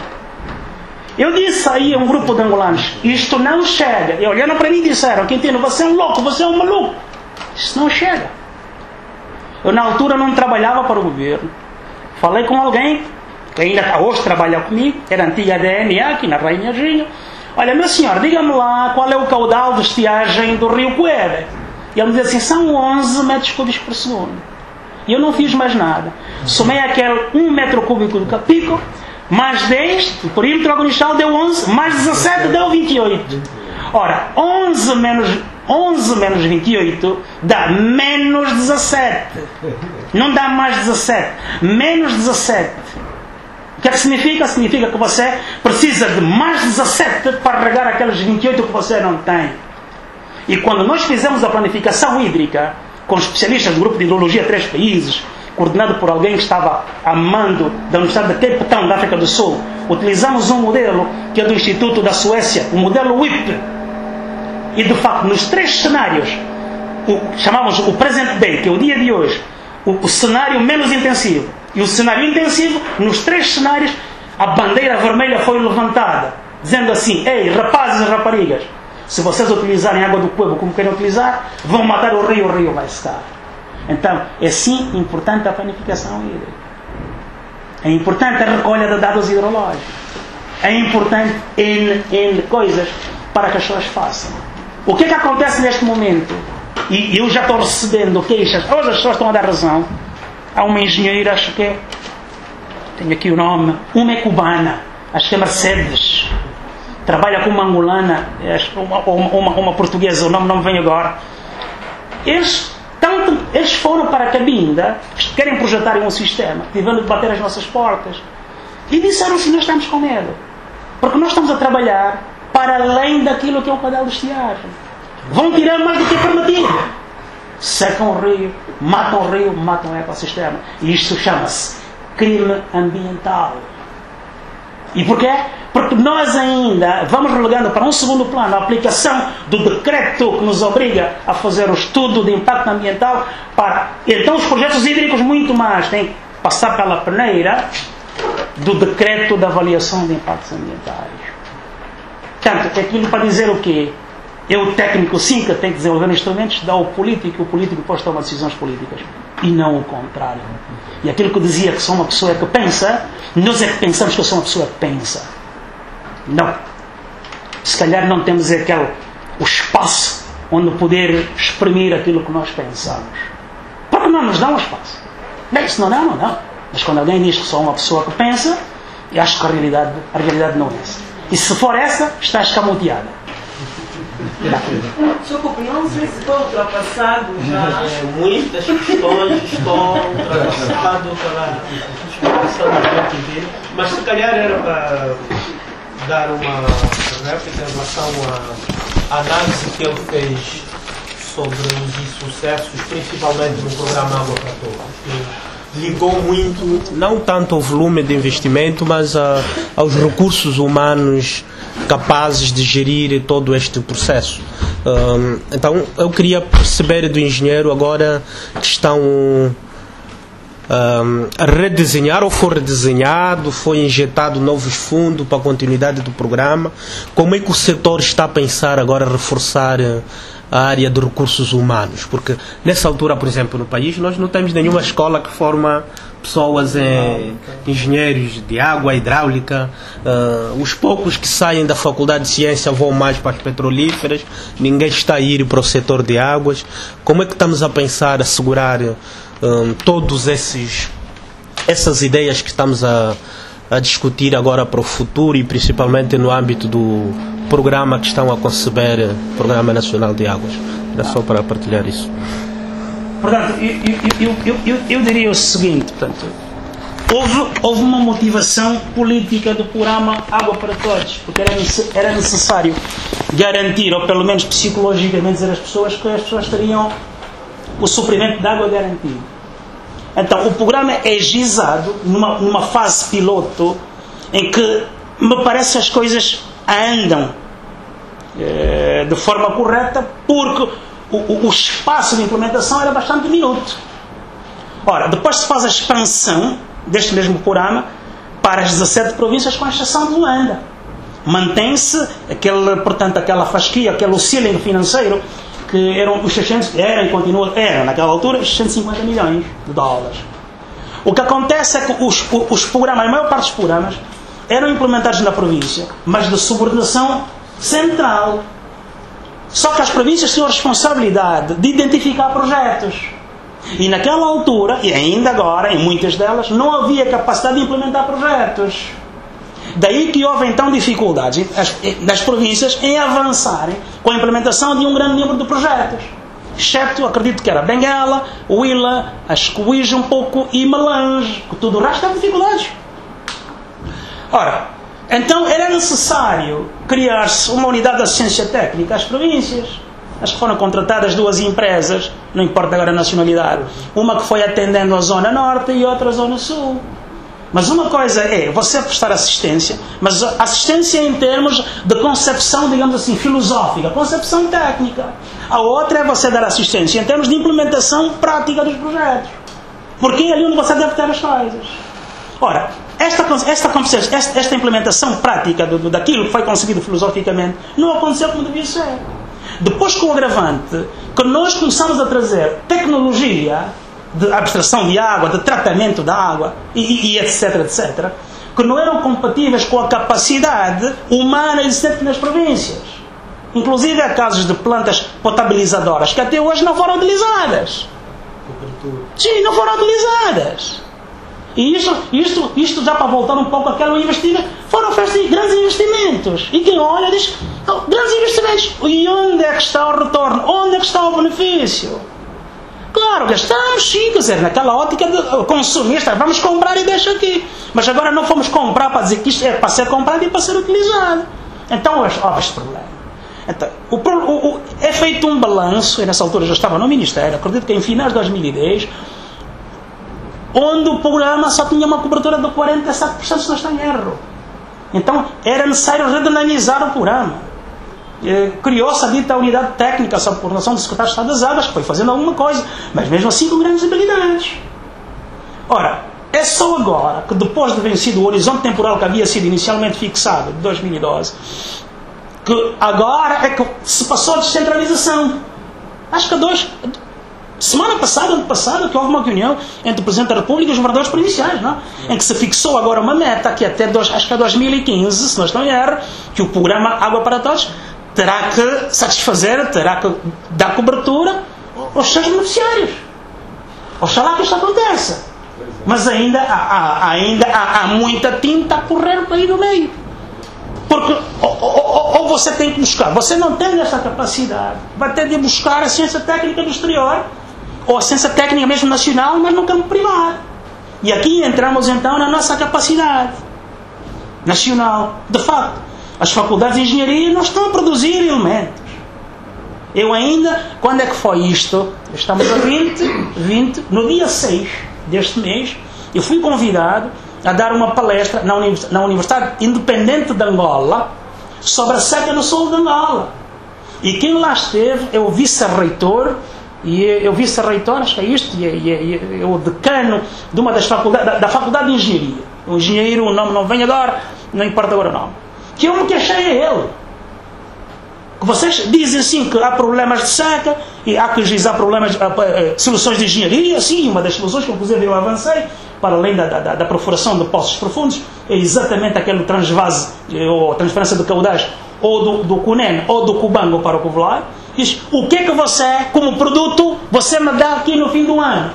Eu disse aí a um grupo de angolanos, isto não chega. E olhando para mim disseram, Quintino, você é um louco, você é um maluco. Isso não chega. Eu na altura não trabalhava para o governo. Falei com alguém que ainda hoje trabalha comigo, era antiga DNA aqui na Rainha Ginho. Olha, meu senhor, diga-me lá qual é o caudal de estiagem do rio Cuebe. E ele me disse assim, são 11 metros cúbicos por segundo. E eu não fiz mais nada. Somei aquele 1 metro cúbico do Capico, mais 10, o perímetro agroindustrial deu 11, mais 17 deu 28. Ora, 11 menos 28 dá menos 17. Não dá mais 17. Menos 17. O que é que significa? Significa que você precisa de mais 17 para regar aqueles 28 que você não tem. E quando nós fizemos a planificação hídrica com especialistas do grupo de hidrologia 3 países, coordenado por alguém que estava a mando da Universidade de Cape Town, da África do Sul, utilizamos um modelo que é do Instituto da Suécia, o modelo WIP. E de facto, nos 3 cenários, chamamos o present day, que é o dia de hoje, o cenário menos intensivo e o cenário intensivo, nos 3 cenários, a bandeira vermelha foi levantada, dizendo assim, ei, rapazes e raparigas, se vocês utilizarem água do Cuebo como querem utilizar, vão matar o rio vai secar. Então, é sim importante a planificação hídrica. É importante a recolha de dados hidrológicos. É importante N coisas para que as pessoas façam. O que é que acontece neste momento? E eu já estou recebendo queixas. Hoje as pessoas estão a dar razão. Há uma engenheira, acho que é, tenho aqui o nome, uma é cubana, acho que é Mercedes. Trabalha com uma angolana, uma portuguesa, o nome não me vem agora. Eles foram para a Cabinda, querem projetar um sistema, tiveram de bater as nossas portas. E disseram assim, nós estamos com medo. Porque nós estamos a trabalhar para além daquilo que é o padrão de estiagem. Vão tirar mais do que é permitido. Secam o rio, matam o ecossistema. E isto chama-se crime ambiental. E porquê? Porque nós ainda vamos relegando para um segundo plano a aplicação do decreto que nos obriga a fazer o estudo de impacto ambiental então os projetos hídricos muito mais têm que passar pela peneira do decreto de avaliação de impactos ambientais. Portanto, é aquilo para dizer o quê? É o técnico sim que tem que desenvolver instrumentos, dá ao político, o político depois toma decisões políticas. E não o contrário. E aquilo que eu dizia que sou uma pessoa que pensa, nós é que pensamos que eu sou uma pessoa que pensa. Não. Se calhar não temos o espaço onde poder exprimir aquilo que nós pensamos. Porque não nos dão o espaço. Bem, se não dá, não dá. Mas quando alguém diz que sou uma pessoa que pensa, eu acho que a realidade não é essa. E se for essa, está escamoteada. Desculpe, não sei se foi ultrapassado já. Muitas questões estão ultrapassadas pela explicação do meu, mas se calhar era para dar uma réplica em relação à análise que ele fez sobre os insucessos, principalmente no programa Água para Todos, que ligou muito, não tanto ao volume de investimento, mas aos recursos humanos capazes de gerir todo este processo. Então, eu queria perceber do engenheiro agora que estão a redesenhar, ou foi redesenhado, foi injetado novos fundos para a continuidade do programa. Como é que o setor está a pensar agora reforçar a área de recursos humanos? Porque nessa altura, por exemplo, no país, nós não temos nenhuma escola que forma pessoas engenheiros de água, hidráulica. Os poucos que saem da Faculdade de Ciência vão mais para as petrolíferas. Ninguém está a ir para o setor de águas. Como é que estamos a pensar a segurar todas essas ideias que estamos a discutir agora para o futuro, e principalmente no âmbito do programa que estão a conceber, Programa Nacional de Águas? Era só para partilhar isso. Portanto, eu diria o seguinte, portanto, houve uma motivação política do programa Água para Todos, porque era necessário garantir, ou pelo menos psicologicamente dizer às pessoas, que as pessoas teriam o suprimento de água garantido. Então, o programa é gizado numa fase piloto em que me parece que as coisas andam de forma correta, porque o espaço de implementação era bastante minuto. Ora, depois se faz a expansão deste mesmo programa para as 17 províncias, com exceção de Luanda. Mantém-se aquela fasquia, aquele ceiling financeiro, que eram os 600, eram naquela altura os 650 milhões de dólares. O que acontece é que os programas, a maior parte dos programas, eram implementados na província, mas de subordinação central. Só que as províncias tinham a responsabilidade de identificar projetos. E naquela altura, e ainda agora, em muitas delas, não havia capacidade de implementar projetos. Daí que houve então dificuldades das províncias em avançarem com a implementação de um grande número de projetos. Exceto, acredito que era Benguela, Huila, Ascoíja um pouco e Melange, que tudo o resto teve dificuldades. Ora, então era necessário criar-se uma unidade de assistência técnica às províncias. Acho que foram contratadas 2 empresas, não importa agora a nacionalidade, uma que foi atendendo a zona norte e outra a zona sul. Mas uma coisa é você prestar assistência, mas assistência em termos de concepção, digamos assim, filosófica, concepção técnica. A outra é você dar assistência em termos de implementação prática dos projetos. Porque é ali onde você deve ter as coisas. Ora, esta implementação prática daquilo que foi conseguido filosoficamente não aconteceu como devia ser. Depois, com o agravante que nós começamos a trazer tecnologia de abstração de água, de tratamento da água e etc, etc, que não eram compatíveis com a capacidade humana existente nas províncias. Inclusive há casos de plantas potabilizadoras que até hoje não foram utilizadas. Sim, não foram utilizadas. E isto já para voltar um pouco àquela investimento, foram feitos grandes investimentos. E quem olha diz, grandes investimentos. E onde é que está o retorno? Onde é que está o benefício? Claro, gastamos sim, quer dizer, naquela ótica de consumista, vamos comprar e deixa aqui. Mas agora não fomos comprar para dizer que isto é para ser comprado e para ser utilizado. Então, houve este problema. Então, é feito um balanço, e nessa altura já estava no Ministério, acredito que em finais de 2010, onde o programa só tinha uma cobertura de 47%, se não está em erro. Então, era necessário redinamizar o programa. Criou-se a dita unidade técnica sob coordenação do secretário de Estado das Águas, que foi fazendo alguma coisa, mas mesmo assim com grandes debilidades. Ora, é só agora que, depois de vencido o horizonte temporal que havia sido inicialmente fixado, de 2012, que agora é que se passou a descentralização. Acho que semana passada, ano passado, que houve uma reunião entre o Presidente da República e os governadores provinciais, não? Em que se fixou agora uma meta, que até acho que é 2015, se não estou em erro, que o programa Água para Todos terá que satisfazer, terá que dar cobertura aos seus beneficiários. Oxalá que isto aconteça. Mas ainda há muita tinta a correr para ir no meio. Porque ou você tem que buscar, você não tem essa capacidade, vai ter de buscar a ciência técnica do exterior, ou a ciência técnica mesmo nacional, mas no campo privado. E aqui entramos então na nossa capacidade nacional. De facto, as faculdades de engenharia não estão a produzir elementos. Eu ainda, quando é que foi isto? Estamos a 20, no dia 6 deste mês, eu fui convidado a dar uma palestra na Universidade Independente de Angola sobre a seca no sul de Angola. E quem lá esteve é o vice-reitor, acho que é isto, e é o decano de uma das faculdades, da Faculdade de Engenharia. O engenheiro, o nome não vem agora, não importa agora o nome. Que eu me queixei a ele. Que vocês dizem assim que há problemas de seca e há que agilizar soluções de engenharia. Sim, uma das soluções que inclusive eu avancei, para além da perfuração de poços profundos, é exatamente aquele transvase ou transferência de caudais ou do Cunene ou do Cubango para o Covelar. Diz, o que é que você, como produto, você me dá aqui no fim do ano?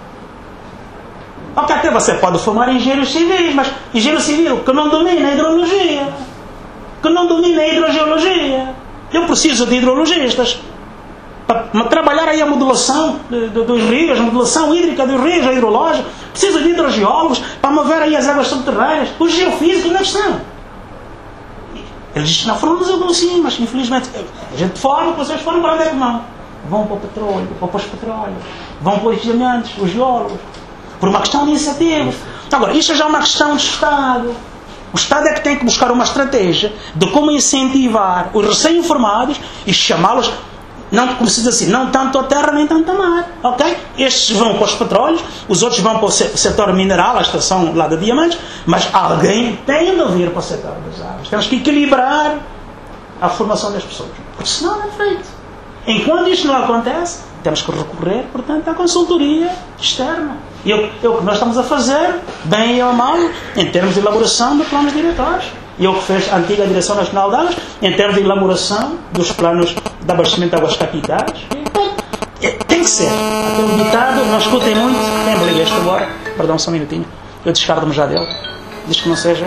Ok, até você pode formar engenheiros civis, mas engenheiro civil que não domina a hidrologia, que não domina a hidrogeologia. Eu preciso de hidrologistas para trabalhar aí a modulação dos rios, a modulação hídrica dos rios, a hidrológica. Preciso de hidrogeólogos para mover aí as águas subterrâneas. Os geofísicos não estão. Eles dizem, não foram, mas eu vou sim, mas infelizmente a gente forma, vocês foram para onde é que vão? Vão para o petróleo, vão para os petróleos, vão para os diamantes, os geólogos, por uma questão de iniciativas. Agora, isto já é uma questão de Estado. O Estado é que tem que buscar uma estratégia de como incentivar os recém-informados e chamá-los, não, como se diz assim, não tanto a terra nem tanto a mar. Okay? Estes vão para os petróleos, os outros vão para o setor mineral, a extração lá de diamantes, mas alguém tem de vir para o setor das águas. Temos que equilibrar a formação das pessoas, porque senão não é feito. Enquanto isto não acontece, temos que recorrer, portanto, à consultoria externa. E é o que nós estamos a fazer, bem ou mal, em termos de elaboração de planos diretórios. E é o que fez a antiga Direção Nacional de Águas, em termos de elaboração dos planos de abastecimento de águas capitais. Tem que ser. Aquele ditado, não escutem muito, lembrei este agora, perdão, só um minutinho, eu descardo-me já dele. Diz que não seja.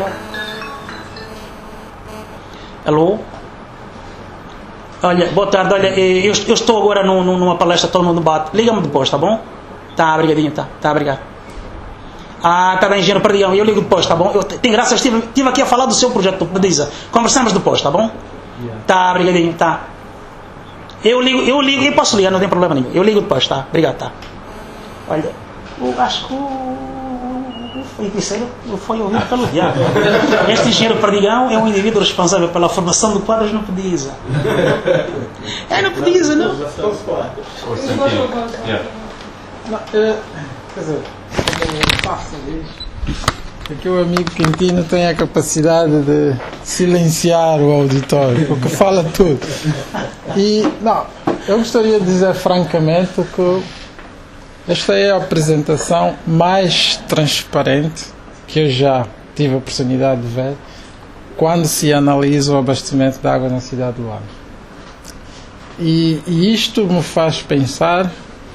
Alô? Olha, boa tarde, olha, eu estou agora numa palestra, estou num debate. Liga-me depois, tá bom? Tá, obrigadinho, tá, obrigado. Ah, tá bem, engenheiro Perdigão, eu ligo depois, tá bom? Tem graça, estive aqui a falar do seu projeto, Pediza. Conversamos depois, tá bom? Tá, obrigadinho, tá. Eu ligo, eu posso ligar, não tem problema nenhum. Eu ligo depois, tá? Obrigado, tá. Olha, eu acho que o feiticeiro foi ouvido pelo diabo. Este engenheiro Perdigão é um indivíduo responsável pela formação de quadros no Pediza. É no Pediza, não? Não, quer dizer, é que o amigo Quintino tem a capacidade de silenciar o auditório, porque fala tudo. E, não, eu gostaria de dizer francamente que esta é a apresentação mais transparente que eu já tive a oportunidade de ver quando se analisa o abastecimento de água na cidade de Luanda. E isto me faz pensar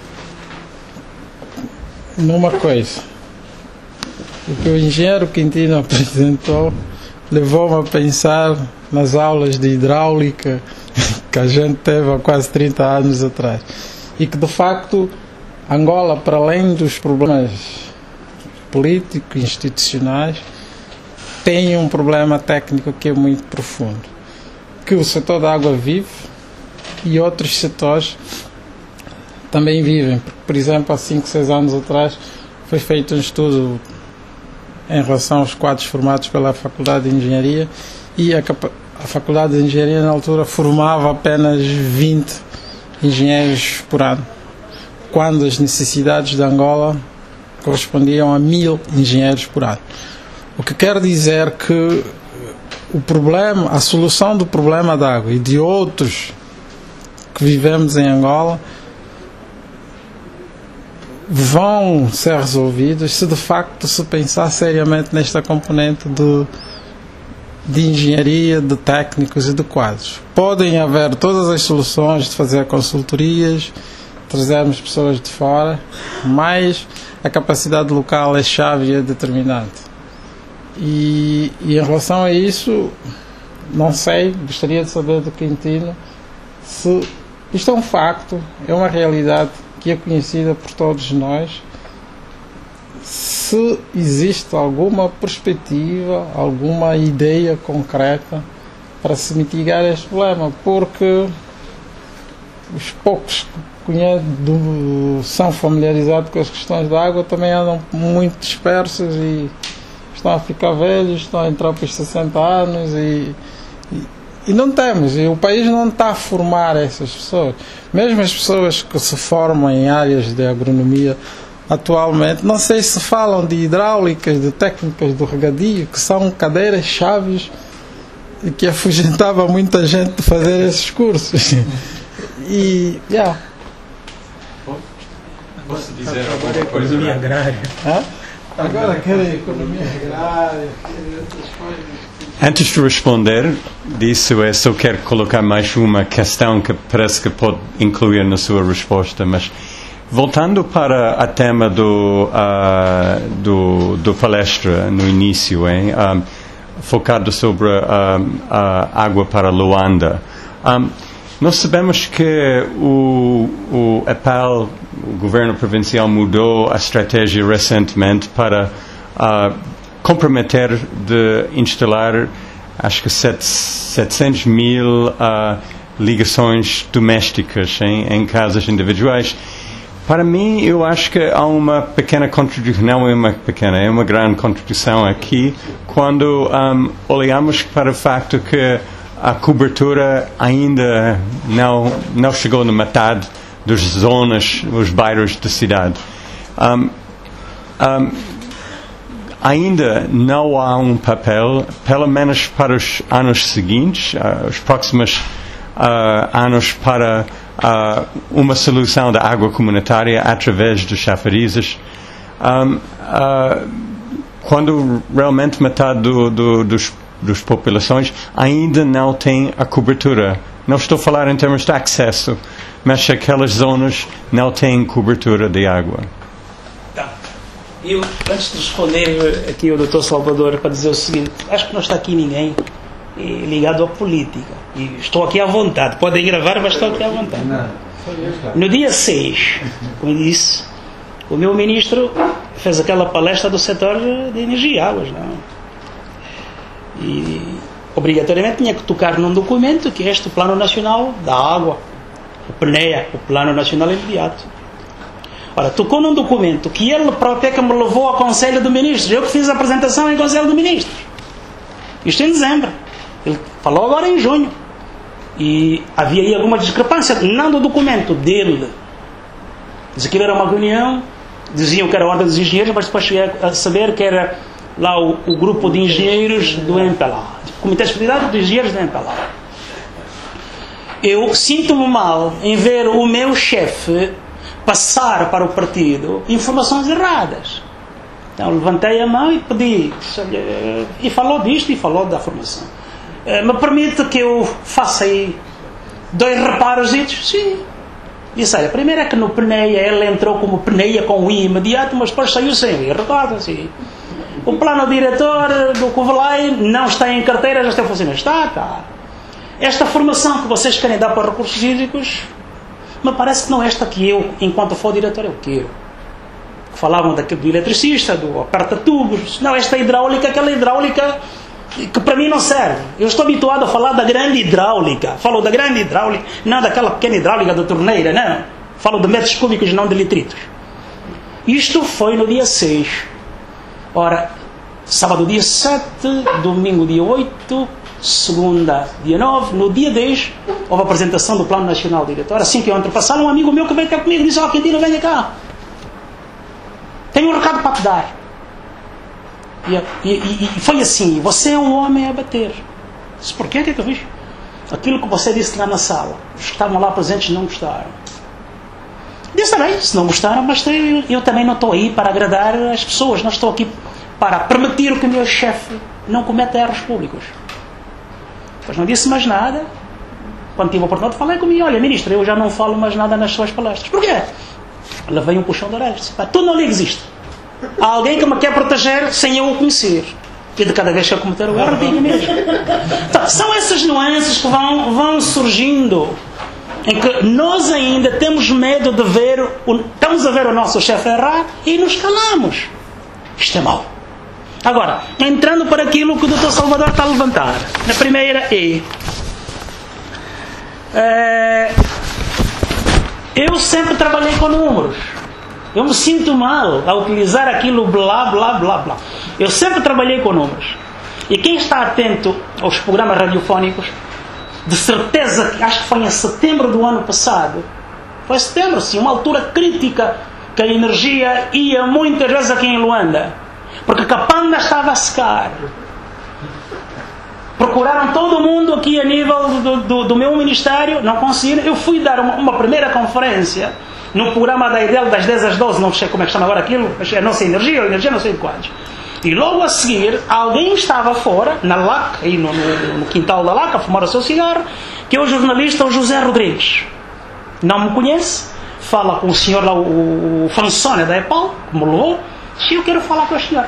numa coisa. O que o engenheiro Quintino apresentou levou-me a pensar nas aulas de hidráulica que a gente teve há quase 30 anos atrás. E que, de facto, Angola, para além dos problemas políticos e institucionais, tem um problema técnico que é muito profundo, que o setor da água vive e outros setores também vivem. Por exemplo, há 5, 6 anos atrás foi feito um estudo em relação aos quadros formados pela Faculdade de Engenharia, e a Faculdade de Engenharia na altura formava apenas 20 engenheiros por ano, quando as necessidades de Angola correspondiam a 1000 engenheiros por ano. O que quer dizer que o problema, a solução do problema da água e de outros que vivemos em Angola vão ser resolvidos se de facto se pensar seriamente nesta componente de engenharia, de técnicos e de quadros. Podem haver todas as soluções de fazer consultorias, trazermos pessoas de fora, mas a capacidade local é chave e é determinante. E em relação a isso, não sei, gostaria de saber do Quintino se isto é um facto, é uma realidade que é conhecida por todos nós, se existe alguma perspectiva, alguma ideia concreta para se mitigar este problema, porque os poucos que são familiarizados com as questões da água também andam muito dispersos e estão a ficar velhos, estão a entrar para os 60 anos e não temos, e o país não está a formar essas pessoas. Mesmo as pessoas que se formam em áreas de agronomia atualmente, não sei se falam de hidráulicas, de técnicas do regadio, que são cadeiras chaves e que afugentava muita gente de fazer esses cursos. E, Posso dizer alguma coisa? Economia agrária. Agora querem economia agrária, querem outras coisas. Antes de responder disso, eu só quero colocar mais uma questão que parece que pode incluir na sua resposta, mas voltando para o tema do palestra no início, focado sobre a água para Luanda. Nós sabemos que o EPAL, o governo provincial, mudou a estratégia recentemente para comprometer de instalar, acho que 700 mil ligações domésticas em casas individuais. Para mim, eu acho que há uma pequena contribuição, não é uma pequena, é uma grande contribuição aqui, quando olhamos para o facto que a cobertura ainda não chegou na metade das zonas, os bairros da cidade. Ainda não há um papel, pelo menos para os anos seguintes, os próximos anos, para uma solução da água comunitária através de chafarizes. Quando realmente metade das populações ainda não tem a cobertura. Não estou a falar em termos de acesso, mas aquelas zonas não têm cobertura de água. Eu, antes de responder aqui ao Dr. Salvador, para dizer o seguinte, acho que não está aqui ninguém ligado à política. E estou aqui à vontade. Podem gravar, mas estou aqui à vontade. No dia 6, como disse, o meu ministro fez aquela palestra do setor de energia e águas. Não? E obrigatoriamente tinha que tocar num documento que é este Plano Nacional da Água, o PNEA, o Plano Nacional Imediato. Ora, tocou num documento que ele próprio é que me levou ao Conselho de Ministros. Eu que fiz a apresentação em Conselho de Ministros. Isto em dezembro. Ele falou agora em junho. E havia aí alguma discrepância, não do documento dele. Diz que era uma reunião, diziam que era a Ordem dos Engenheiros, mas depois cheguei a saber que era lá o grupo de engenheiros do MPLA, Comitê de Especialidade dos Engenheiros do MPLA. Eu sinto-me mal em ver o meu chefe passar para o partido informações erradas. Então levantei a mão e pedi, e falou disto e falou da formação. Me permite que eu faça aí 2 reparos? Sim. Disse, olha, primeiro é que no PNEA ele entrou como PNEA com o I imediato, mas depois saiu sem o I, recorda-se. O plano diretor do Covelai não está em carteira, já está funcionando. Está. Esta formação que vocês querem dar para recursos hídricos me parece que não é esta que eu, enquanto for diretor, eu quero. Falavam do eletricista, do aperta-tubos. Não, esta hidráulica, aquela hidráulica que para mim não serve. Eu estou habituado a falar da grande hidráulica. Falo da grande hidráulica, não daquela pequena hidráulica da torneira, não. Falo de metros cúbicos, não de litritos. Isto foi no dia 6. Ora, sábado dia 7, domingo dia 8, segunda dia 9, no dia 10 houve a apresentação do Plano Nacional Diretor. Assim que eu entrepassar, um amigo meu que veio ter comigo disse: Quintino, venha cá, tenho um recado para te dar. E foi assim: você é um homem a bater. Disse: porquê? O que é que eu fiz? Aquilo que você disse lá na sala, os que estavam lá presentes não gostaram. Disse: bem, se não gostaram, mas eu também não estou aí para agradar as pessoas, não estou aqui para permitir que o meu chefe não cometa erros públicos. Pois não disse mais nada. Quando tive a oportunidade, falei comigo: olha, ministro, eu já não falo mais nada nas suas palestras. Porquê? Levei um puxão de orelhas. Tu não ligues isto. Há alguém que me quer proteger sem eu o conhecer. E de cada vez que eu cometer o erro, diga mesmo. Então, são essas nuances que vão surgindo, em que nós ainda temos medo de ver, estamos a ver o nosso chefe errar e nos calamos. Isto é mau. Agora, entrando para aquilo que o Dr. Salvador está a levantar. A primeira eu sempre trabalhei com números. Eu me sinto mal a utilizar aquilo blá, blá, blá, blá. Eu sempre trabalhei com números. E quem está atento aos programas radiofónicos, de certeza, acho que foi em setembro do ano passado, foi setembro, sim, uma altura crítica, que a energia ia muitas vezes aqui em Luanda, porque Capanga estava a secar. Procuraram todo mundo aqui a nível do meu ministério, não conseguiram. Eu fui dar uma primeira conferência no programa da IDEL das 10 às 12, não sei como é que chama agora aquilo, é a nossa energia, ou energia não sei de quantos. E logo a seguir, alguém estava fora, na LAC, aí no quintal da LAC, a fumar o seu cigarro, que é o jornalista, o José Rodrigues. Não me conhece, fala com o senhor lá, o Fansone da EPAL, que me levou, disse: eu quero falar com o senhor.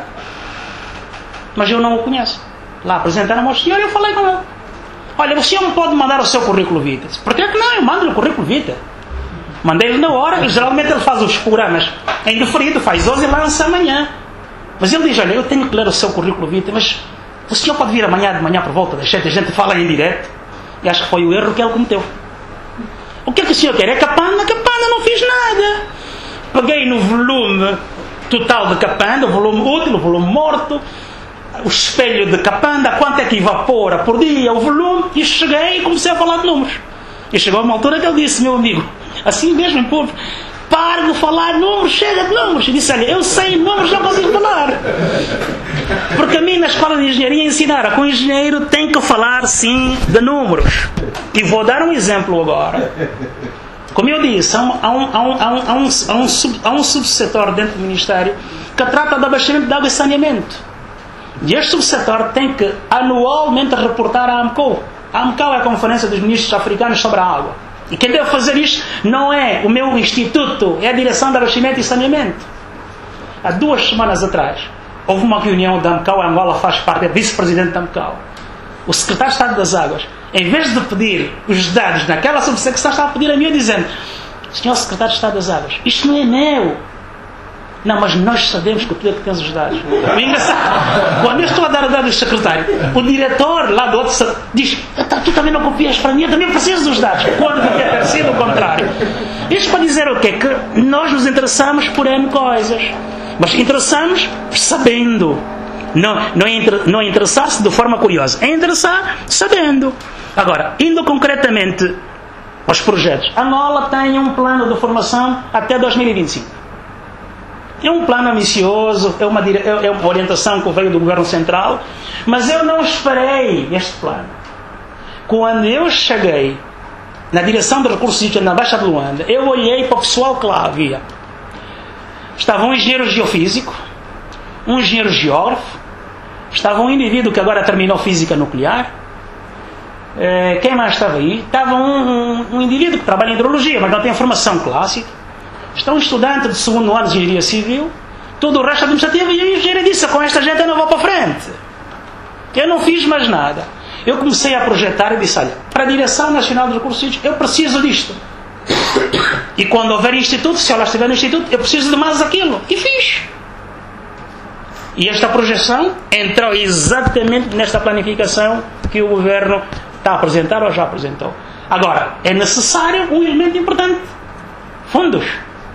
Mas eu não o conheço. Lá apresentaram-me ao senhor e eu falei com ele. Olha, o senhor me pode mandar o seu currículo vitae? Por que não? Eu mando-lhe o currículo vitae. Mandei-lhe na hora, geralmente ele faz os programas em diferido, faz hoje e lança amanhã. Mas ele diz: olha, eu tenho que ler o seu currículo vitae, mas o senhor pode vir amanhã de manhã por volta das 7, a gente fala em direto. E acho que foi o erro que ele cometeu. O que é que o senhor quer? É Capanda? Capanda, não fiz nada. Peguei no volume total de Capanda, o volume útil, o volume morto, o espelho de Capanda, quanto é que evapora por dia, o volume, e cheguei e comecei a falar de números. E chegou a uma altura que ele disse: meu amigo, assim mesmo em público, pare de falar números, chega de números. E disse: olha, eu sei números, não consigo falar. Porque a mim na escola de engenharia ensinaram que o engenheiro tem que falar sim de números. E vou dar um exemplo agora. Como eu disse, há um subsetor dentro do Ministério que trata de abastecimento de água e saneamento. E este subsetor tem que anualmente reportar à AMCO. A AMCO é a Conferência dos Ministros Africanos sobre a Água. E quem deve fazer isto não é o meu instituto, é a Direção de Abastecimento e Saneamento. Há 2 semanas atrás, houve uma reunião da AMCO, a Angola faz parte, é vice-presidente da AMCO. O secretário de Estado das Águas, em vez de pedir os dados naquela subsecção, estava a pedir a mim, dizendo: senhor secretário de Estado das Águas, isto não é meu. Não, mas nós sabemos que tu é que tens os dados. O engraçado, quando eu estou a dar os dados do secretário, o diretor lá do outro diz: tu também não copias para mim, eu também preciso dos dados. Quando devia ter sido o contrário. Isto para dizer o quê? Que nós nos interessamos por N coisas. Mas interessamos sabendo. Não é interessar-se de forma curiosa. É interessar sabendo. Agora, indo concretamente aos projetos. Angola tem um plano de formação até 2025. É um plano ambicioso, é uma orientação que veio do Governo Central, mas eu não esperei este plano. Quando eu cheguei na direção de recursos hídricos na Baixa de Luanda, eu olhei para o pessoal que lá havia. Estava um engenheiro geofísico, um engenheiro geógrafo, estava um indivíduo que agora terminou física nuclear. Quem mais estava aí? Estava um indivíduo que trabalha em hidrologia, mas não tem formação clássica. Está um estudante de 2º ano de engenharia civil, todo o resto administrativo, e o engenheiro disse: com esta gente eu não vou para frente. Eu não fiz mais nada. Eu comecei a projetar e disse: olha, para a Direção Nacional de Recursos Hídricos eu preciso disto. E quando houver instituto, se ela estiver no instituto, eu preciso de mais aquilo. E fiz. E esta projeção entrou exatamente nesta planificação que o governo está a apresentar ou já apresentou. Agora, é necessário um elemento importante: fundos.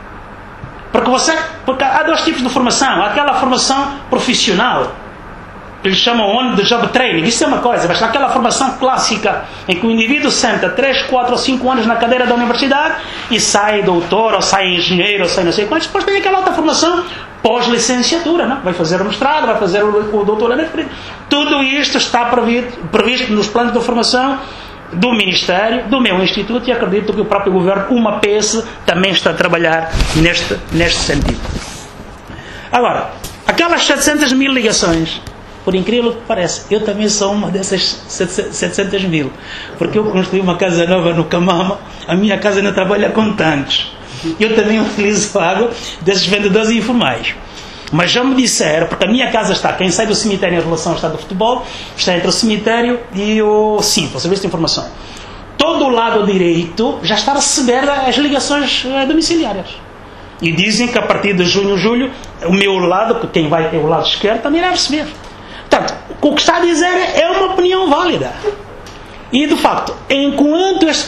Porque há dois tipos de formação. Há aquela formação profissional, que eles chamam on the job training. Isso é uma coisa, mas aquela formação clássica em que o indivíduo senta 3, 4 ou 5 anos na cadeira da universidade e sai doutor, ou sai engenheiro, ou sai não sei quantos. Depois tem aquela outra formação pós-licenciatura, não? Vai fazer o mestrado, vai fazer o doutoramento. Tudo isto está previsto nos planos de formação do Ministério, do meu Instituto, e acredito que o próprio Governo, uma PS, também está a trabalhar neste sentido. Agora, aquelas 700 mil ligações, por incrível que pareça, eu também sou uma dessas 700 mil, porque eu construí uma casa nova no Camama, a minha casa não trabalha com tantos. Eu também utilizo água desses vendedores informais. Mas já me disseram, porque a minha casa está, quem sai do cemitério em relação ao estado do futebol, está entre o cemitério e o SINF, o Serviço de Informação. Todo o lado direito já está a receber as ligações domiciliárias. E dizem que a partir de junho, julho, o meu lado, quem vai ter o lado esquerdo, também irá receber. Portanto, o que está a dizer é uma opinião válida. E, de facto, enquanto este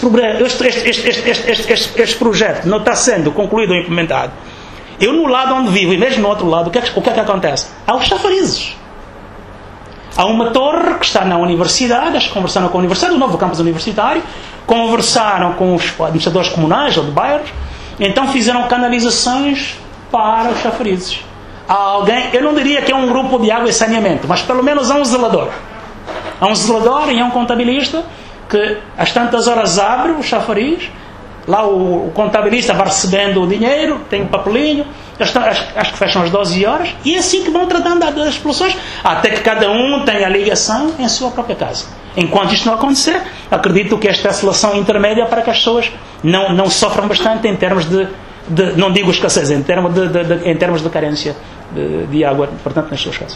projeto não está sendo concluído ou implementado, eu, no lado onde vivo, e mesmo no outro lado, o que é que acontece? Há os chafarizes. Há uma torre que está na universidade, eles conversaram com a universidade, o novo campus universitário, conversaram com os administradores comunais ou de bairros, então fizeram canalizações para os chafarizes. Há alguém, eu não diria que é um grupo de água e saneamento, mas pelo menos há um zelador. Há um zelador e há um contabilista que às tantas horas abre o chafariz. Lá o contabilista vai recebendo o dinheiro, tem um papelinho, acho que fecham às 12 horas, e é assim que vão tratando das expulsões, até que cada um tenha a ligação em sua própria casa. Enquanto isto não acontecer, acredito que esta é a solução intermédia para que as pessoas não sofram bastante em termos de não digo escassez, em termos de carência de água, portanto, nas suas casas.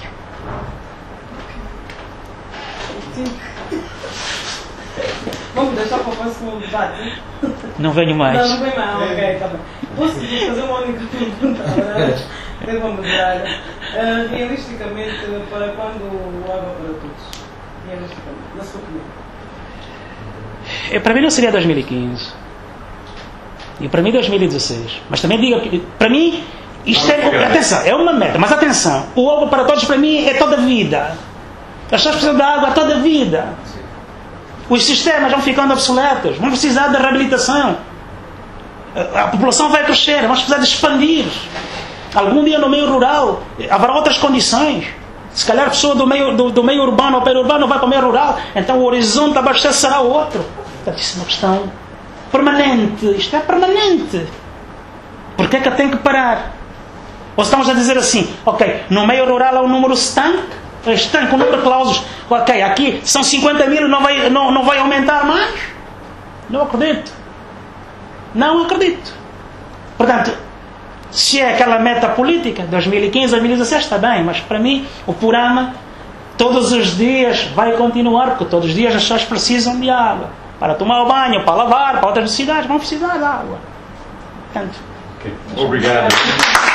Vamos deixar para o próximo debate? Não venho mais. Não vem mais. Ok, está bem. Posso fazer uma única pergunta? Agora vamos mudar. Realisticamente, para quando o Água para Todos? Realisticamente, na sua opinião? Para mim não seria 2015. E para mim 2016. Mas também digo que, para mim, isto é... Atenção, é uma meta. Mas atenção, o Água para Todos para mim é toda a vida. As pessoas precisam da água toda a vida. Os sistemas vão ficando obsoletos, vão precisar de reabilitação. A população vai crescer, vamos precisar de expandir. Algum dia no meio rural haverá outras condições. Se calhar a pessoa do meio urbano ou periurbano vai para o meio rural, então o horizonte de abastecer será outro. Portanto, isso é uma questão permanente. Isto é permanente. Porquê é que tem que parar? Ou estamos a dizer assim, ok, no meio rural há um número estanque, com o número de clausos, ok, aqui são 50 mil, não vai aumentar mais? Não acredito. Não acredito. Portanto, se é aquela meta política, 2015, 2016, está bem, mas para mim o programa todos os dias vai continuar, porque todos os dias as pessoas precisam de água. Para tomar o banho, para lavar, para outras necessidades, vão precisar de água. Portanto, Obrigado.